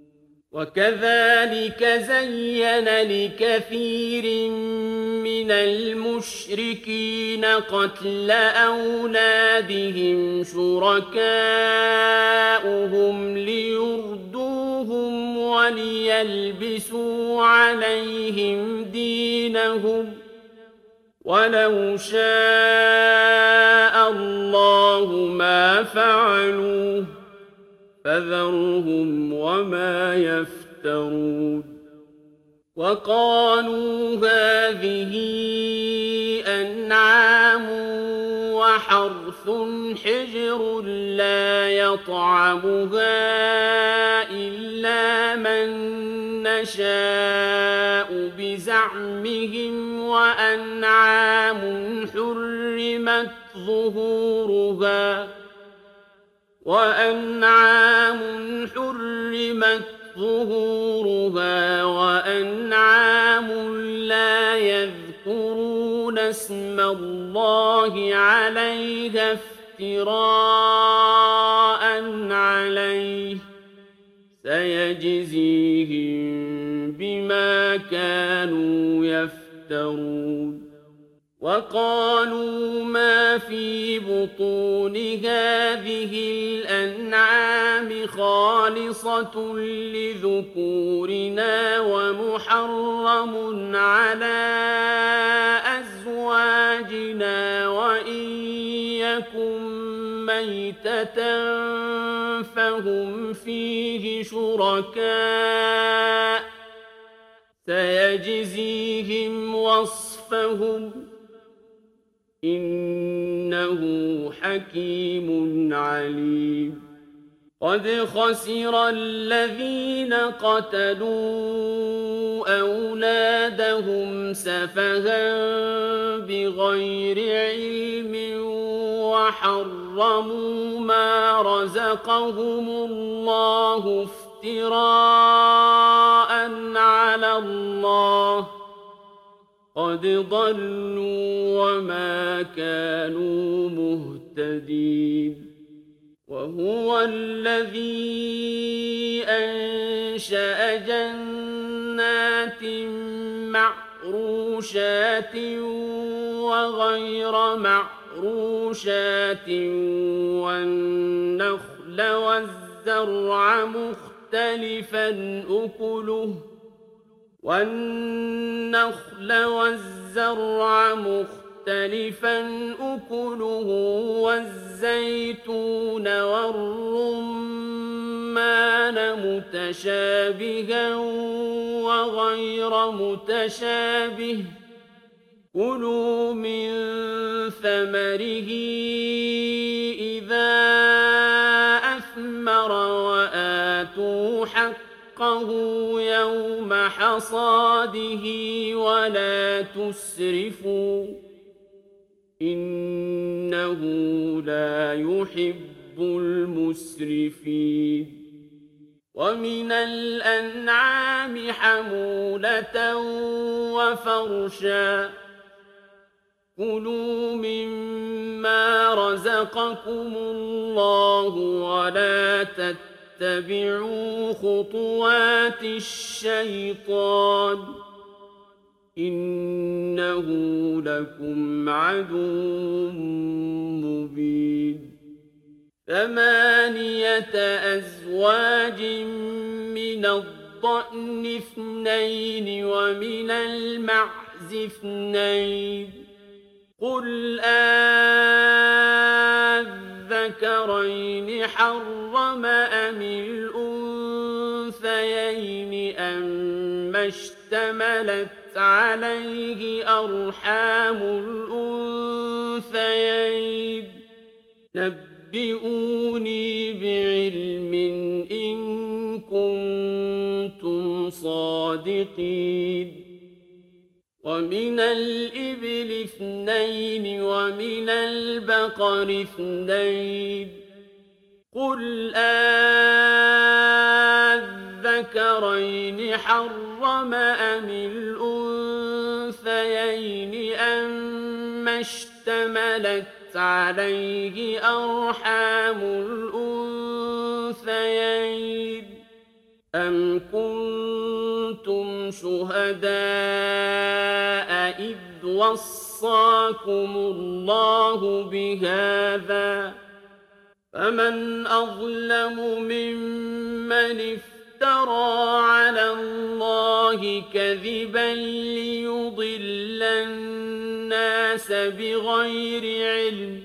وكذلك زين لكثير من المشركين قتل أولادهم شركاؤهم ليردوهم وليلبسوا عليهم دينهم ولو شاء الله ما فعلوه فذرهم وما يفترون وقالوا هذه أنعام وحرث حجر لا يطعمها إلا من نشاء بزعمهم وأنعام حرمت ظهورها وأنعام لا يذكرون اسم الله عليها افتراء عليه سيجزيهم بما كانوا يفترون وقالوا ما في بطون هذه الأنعام خالصة لذكورنا ومحرم على أزواجنا وإن يكن ميتة فهم فيه شركاء سيجزيهم وصفهم إنه حكيم عليم قد خسر الذين قتلوا أولادهم سفها بغير علم وحرموا ما رزقهم الله افتراء على الله قد ضلوا وما كانوا مهتدين وهو الذي أنشأ جنات معروشات وغير معروشات والنخل والزرع مختلفا أكله والزيتون والرمان متشابها وغير متشابه كلوا من ثمره إذا أثمر وآتوا حقه يوم حصاده ولا تسرفوا إنه لا يحب المسرفين ومن الأنعام حمولة وفرشا كلوا مما رزقكم الله ولا تتبعوا خطوات الشيطان إنه لكم عدو مبين 8 أزواج من الضأن 2 ومن المعز 2 قل أذكرين حرم أم الأنثيين أما اشتملت عليه أرحام الأنثيين نبئوني بعلم إن كنتم صادقين ومن الإبل 2 ومن البقر 2 قل أذكرين حرم أم الأنثيين أما اشتملت عليه أرحام الأنثيين أم كنتم شهداء إذ وصاكم الله بهذا فمن أظلم ممن افترى على الله كذبا ليضل الناس بغير علم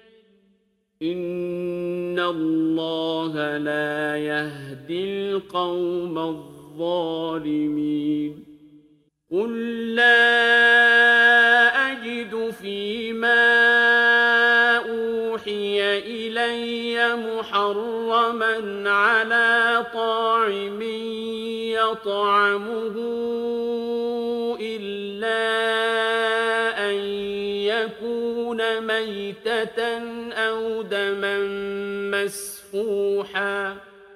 إن الله لا يهدي القوم الظالمين قل لا أجد فيما أوحي إلي محرما على طاعم يطعمه إلا أن يكون ميتة أو دما مسفوحا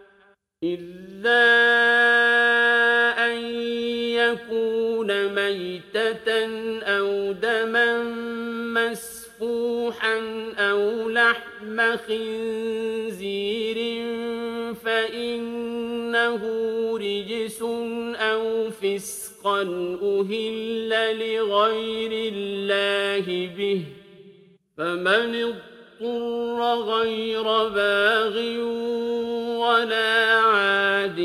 أو لحم خنزير فإنه رجس أو فسق فِسْقًا أُهِلَّ لِغَيْرِ اللَّهِ بِهِ فَمَنِ اضْطُرَّ غَيْرَ بَاغٍ وَلَا عَادٍ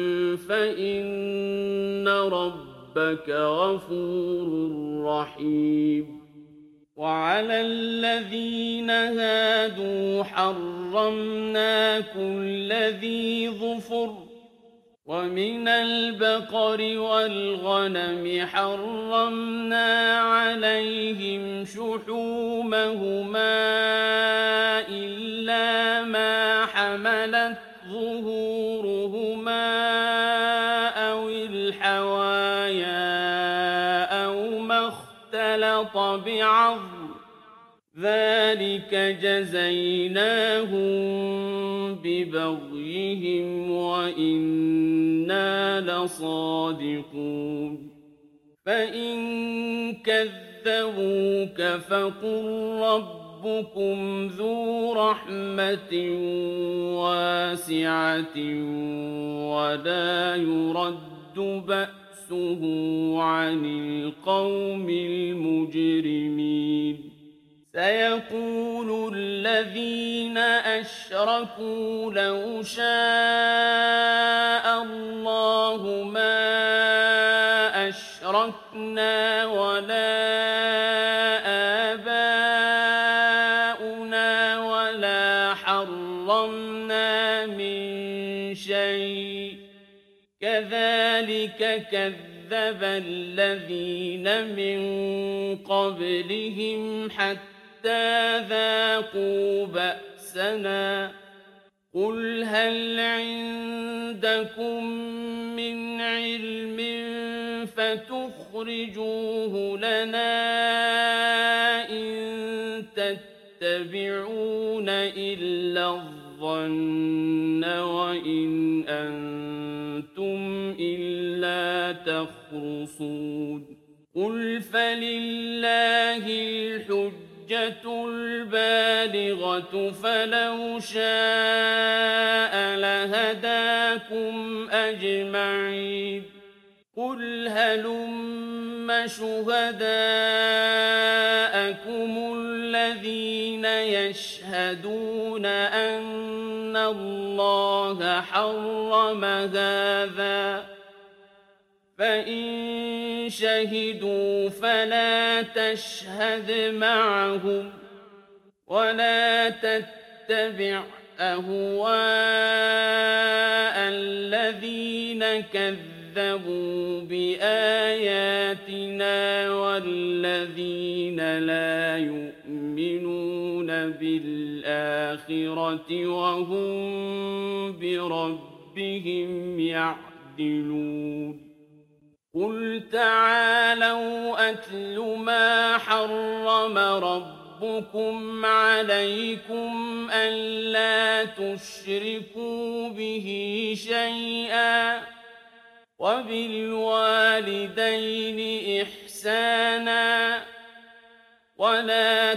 فَإِنَّ رَبَّكَ غَفُورٌ رَّحِيمٌ وَعَلَى الَّذِينَ هَادُوا حَرَّمْنَا كُلَّ ذِي ظُفُرٍ وَمِنَ الْبَقَرِ وَالْغَنَمِ حَرَّمْنَا عَلَيْهِمْ شُحُومَهُمَا إِلَّا مَا حَمَلَتْ ظُهُورُهُمَا أَوِ الْحَوَايَا أَوْ مَا اخْتَلَطَ بِعَظْمٍ ذَلِكَ جَزَيْنَاهُم بِبَغْيِهِمْ وَإِنَّا لَصَادِقُونَ فَإِن كَذَّبُوكَ فَقُل رَّبُّكُمْ ذُو رَحْمَةٍ وَاسِعَةٍ وَلَا يُرَدُّ بَأْسُهُ عَنِ الْقَوْمِ الْمُجْرِمِينَ سَيَقُولُ الَّذِينَ أَشْرَكُوا لَوْ شَاءَ اللَّهُ مَا أَشْرَكْنَا وَلَا آبَاؤُنَا وَلَا حَرَّمْنَا مِن شَيْءٍ كَذَلِكَ كَذَّبَ الَّذِينَ مِن قَبْلِهِمْ حَتَّىٰ ذَاقُوا بَأْسَنَا قُلْ هَلْ عِندَكُم مِّنْ عِلْمٍ فَتُخْرِجُوهُ لَنَا إِن تَتَّبِعُونَ إِلَّا الظَّنَّ وَإِنْ أَنتُمْ إِلَّا تَخْرُصُونَ قُلْ فَلِلَّهِ الْحُجَّةُ الْبَالِغَةُ فَلَوْ شَاءَ لَهَدَاكُمْ أَجْمَعِينَ قُلْ هَلُمَّ شُهَدَاءَكُمُ الَّذِينَ يَشْهَدُونَ أَنَّ اللَّهَ حَرَّمَ هَٰذَا فَإِن شَهِدُوا فَلَا تَشْهَدْ مَعَهُمْ وَلَا تَتَّبِعْ أَهْوَاءَ الَّذِينَ كَذَّبُوا بِآيَاتِنَا وَالَّذِينَ لَا يُؤْمِنُونَ بِالْآخِرَةِ وَهُم بِرَبِّهِمْ يَعْدِلُونَ قُلْ تَعَالَوْا أَتْلُ مَا حَرَّمَ رَبُّكُمْ عَلَيْكُمْ أَلَّا تُشْرِكُوا بِهِ شَيْئًا وَبِالْوَالِدَيْنِ إِحْسَانًا وَلَا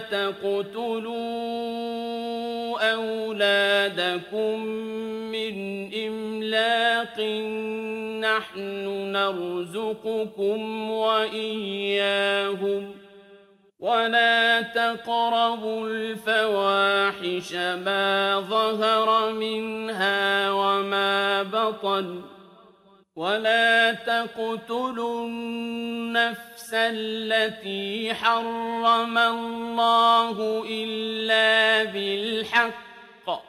تَقْتُلُوا أَوْلَادَكُم مِّنْ إِمْلَاقٍ نَّحْنُ نَرْزُقُكُمْ وَإِيَّاهُمْ وَلَا تَقْرَبُوا الْفَوَاحِشَ مَا ظَهَرَ مِنْهَا وَمَا بَطَنَ وَلَا تَقْتُلُوا النَّفْسَ الَّتِي حَرَّمَ اللَّهُ إِلَّا بِالْحَقِّ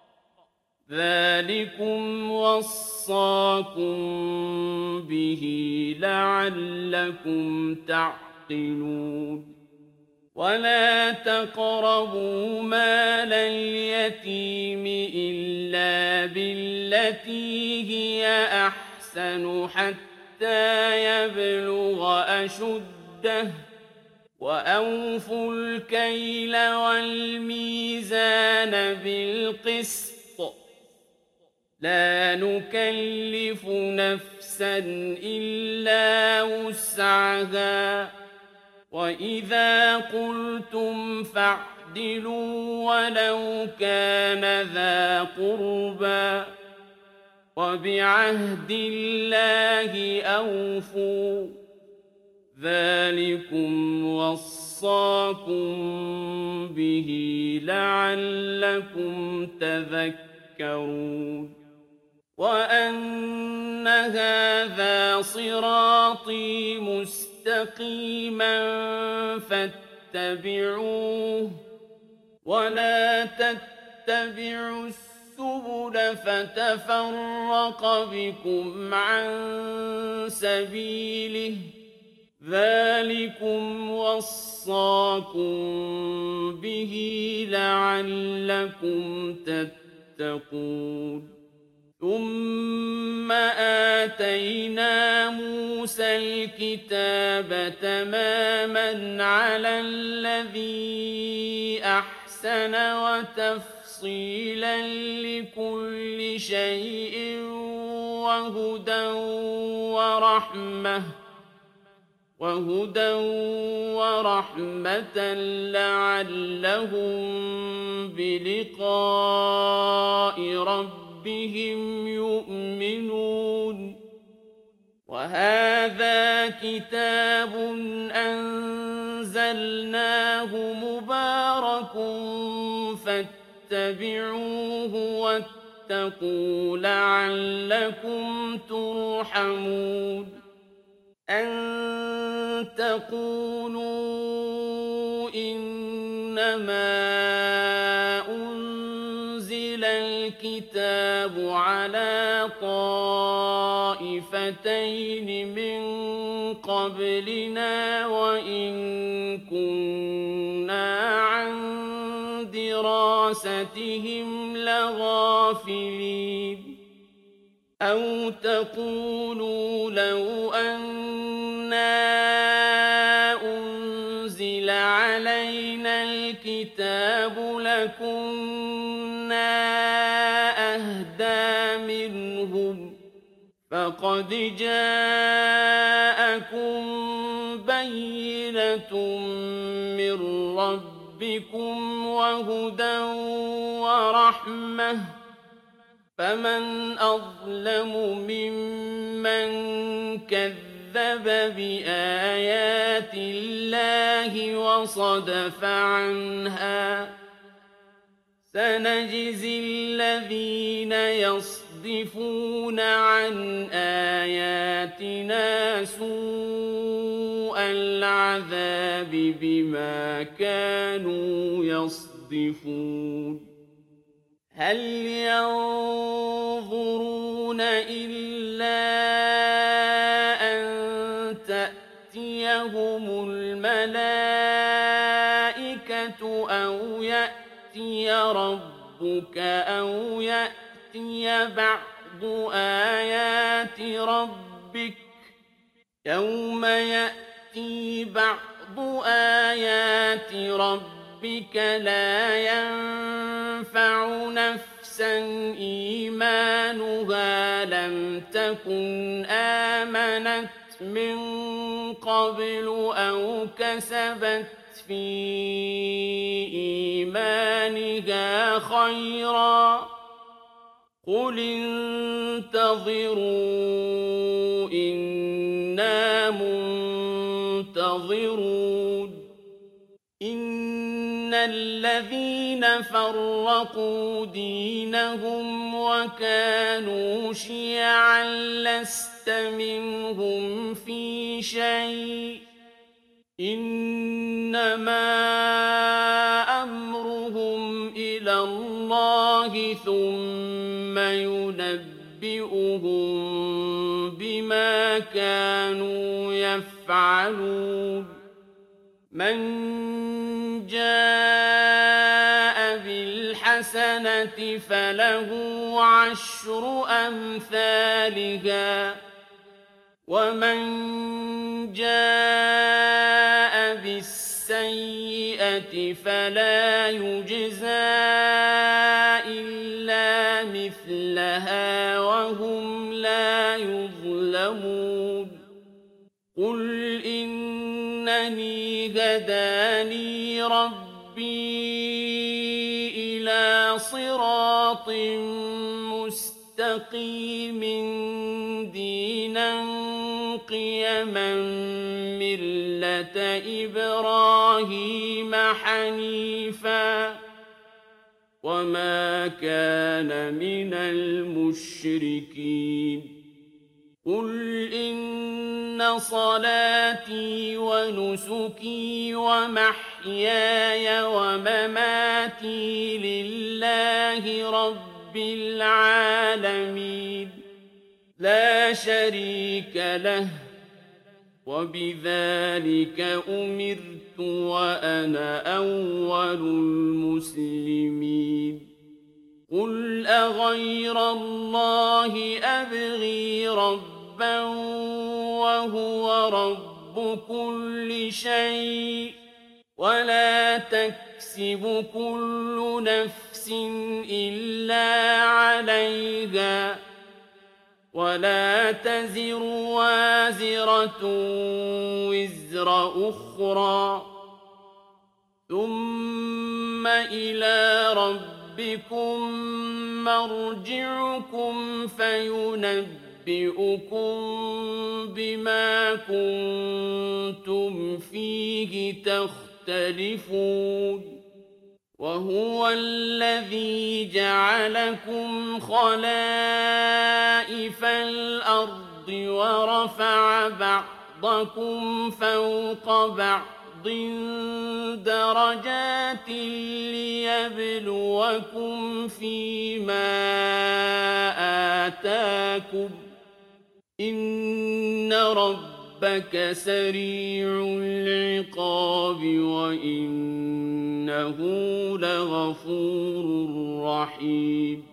ذَٰلِكُمْ وَصَّاكُم بِهِ لَعَلَّكُمْ تَعْقِلُونَ وَلَا تَقْرَبُوا مَالَ الْيَتِيمِ إِلَّا بِالَّتِي هِيَ أَحْسَنُ حَتَّىٰ يَبْلُغَ أَشُدَّهُ وَأَوْفُوا الْكَيْلَ وَالْمِيزَانَ بِالْقِسْطِ لَا نُكَلِّفُ نَفْسًا إِلَّا وُسْعَهَا وَإِذَا قُلْتُمْ فَاعْدِلُوا وَلَوْ كَانَ ذَا قُرْبَىٰ وبعهد الله أوفوا ذلكم وصاكم به لعلكم تذكرون وأن هذا صراطي مستقيما فاتبعوه ولا تتبعوا السبل فتفرق بكم عن سبيله ذلكم وصاكم به لعلكم تتقون ثم آتينا موسى الكتاب تماما على الذي أحسن وتفصيلا لكل شيء وهدى ورحمة لعلهم بلقاء ربهم يؤمنون وهذا كتاب أنزلناه مبارك فاتبعوه واتقوا لعلكم ترحمون أن تقولوا إنما أنزل الكتاب على طائفتين من قبلنا وإن كنا عن دراستهم لغافلين أو تقولوا لو أنا أنزل علينا الكتاب لكنا أهدى منهم فقد جاءكم بينة من ربكم وهدى ورحمة فمن أظلم ممن كذب بآيات الله وصدف عنها سنجزي الذين يصدفون عن آياتنا سوء العذاب بما كانوا يصدفون هل ينظرون إلا أن تأتيهم الملائكة أو يأتي ربك أو يأتي بعض آيات ربك يوم يأتي بعض آيات ربك لا ينفع نفسا إيمانها لم تكن آمنت من قبل أو كسبت في إيمانها خيرا قل انتظروا إنا منتظرون إن الذين فرقوا دينهم وكانوا شيعا لست منهم في شيء إنما أمرهم إلى الله ثم ينبئهم بما كانوا يفعلون من جاء بالحسنة فله عشر أمثالها ومن جاء بالسيئة فلا يجزى إلا مثلها وهم لا يظلمون قل إنني هداني ربي إلى صراط مستقيم دينا قيما ملة إبراهيم حنيفا وما كان من المشركين قل إن صلاتي ونسكي ومحياي ومماتي لله رب العالمين لا شريك له وبذلك أمرت وأنا أول المسلمين قل أغير الله أبغي ربا وهو رب كل شيء ولا تكسب كل نفس إلا عليها ولا تزر وازرة وزر أخرى ثم إلى ربكم مرجعكم فينبئكم بما كنتم فيه تختلفون وهو الذي جعلكم خلائف الأرض ورفع بعضكم فوق بعض درجات ليبلوكم فيما آتاكم إن ربك سريع العقاب وإنه لغفور رحيم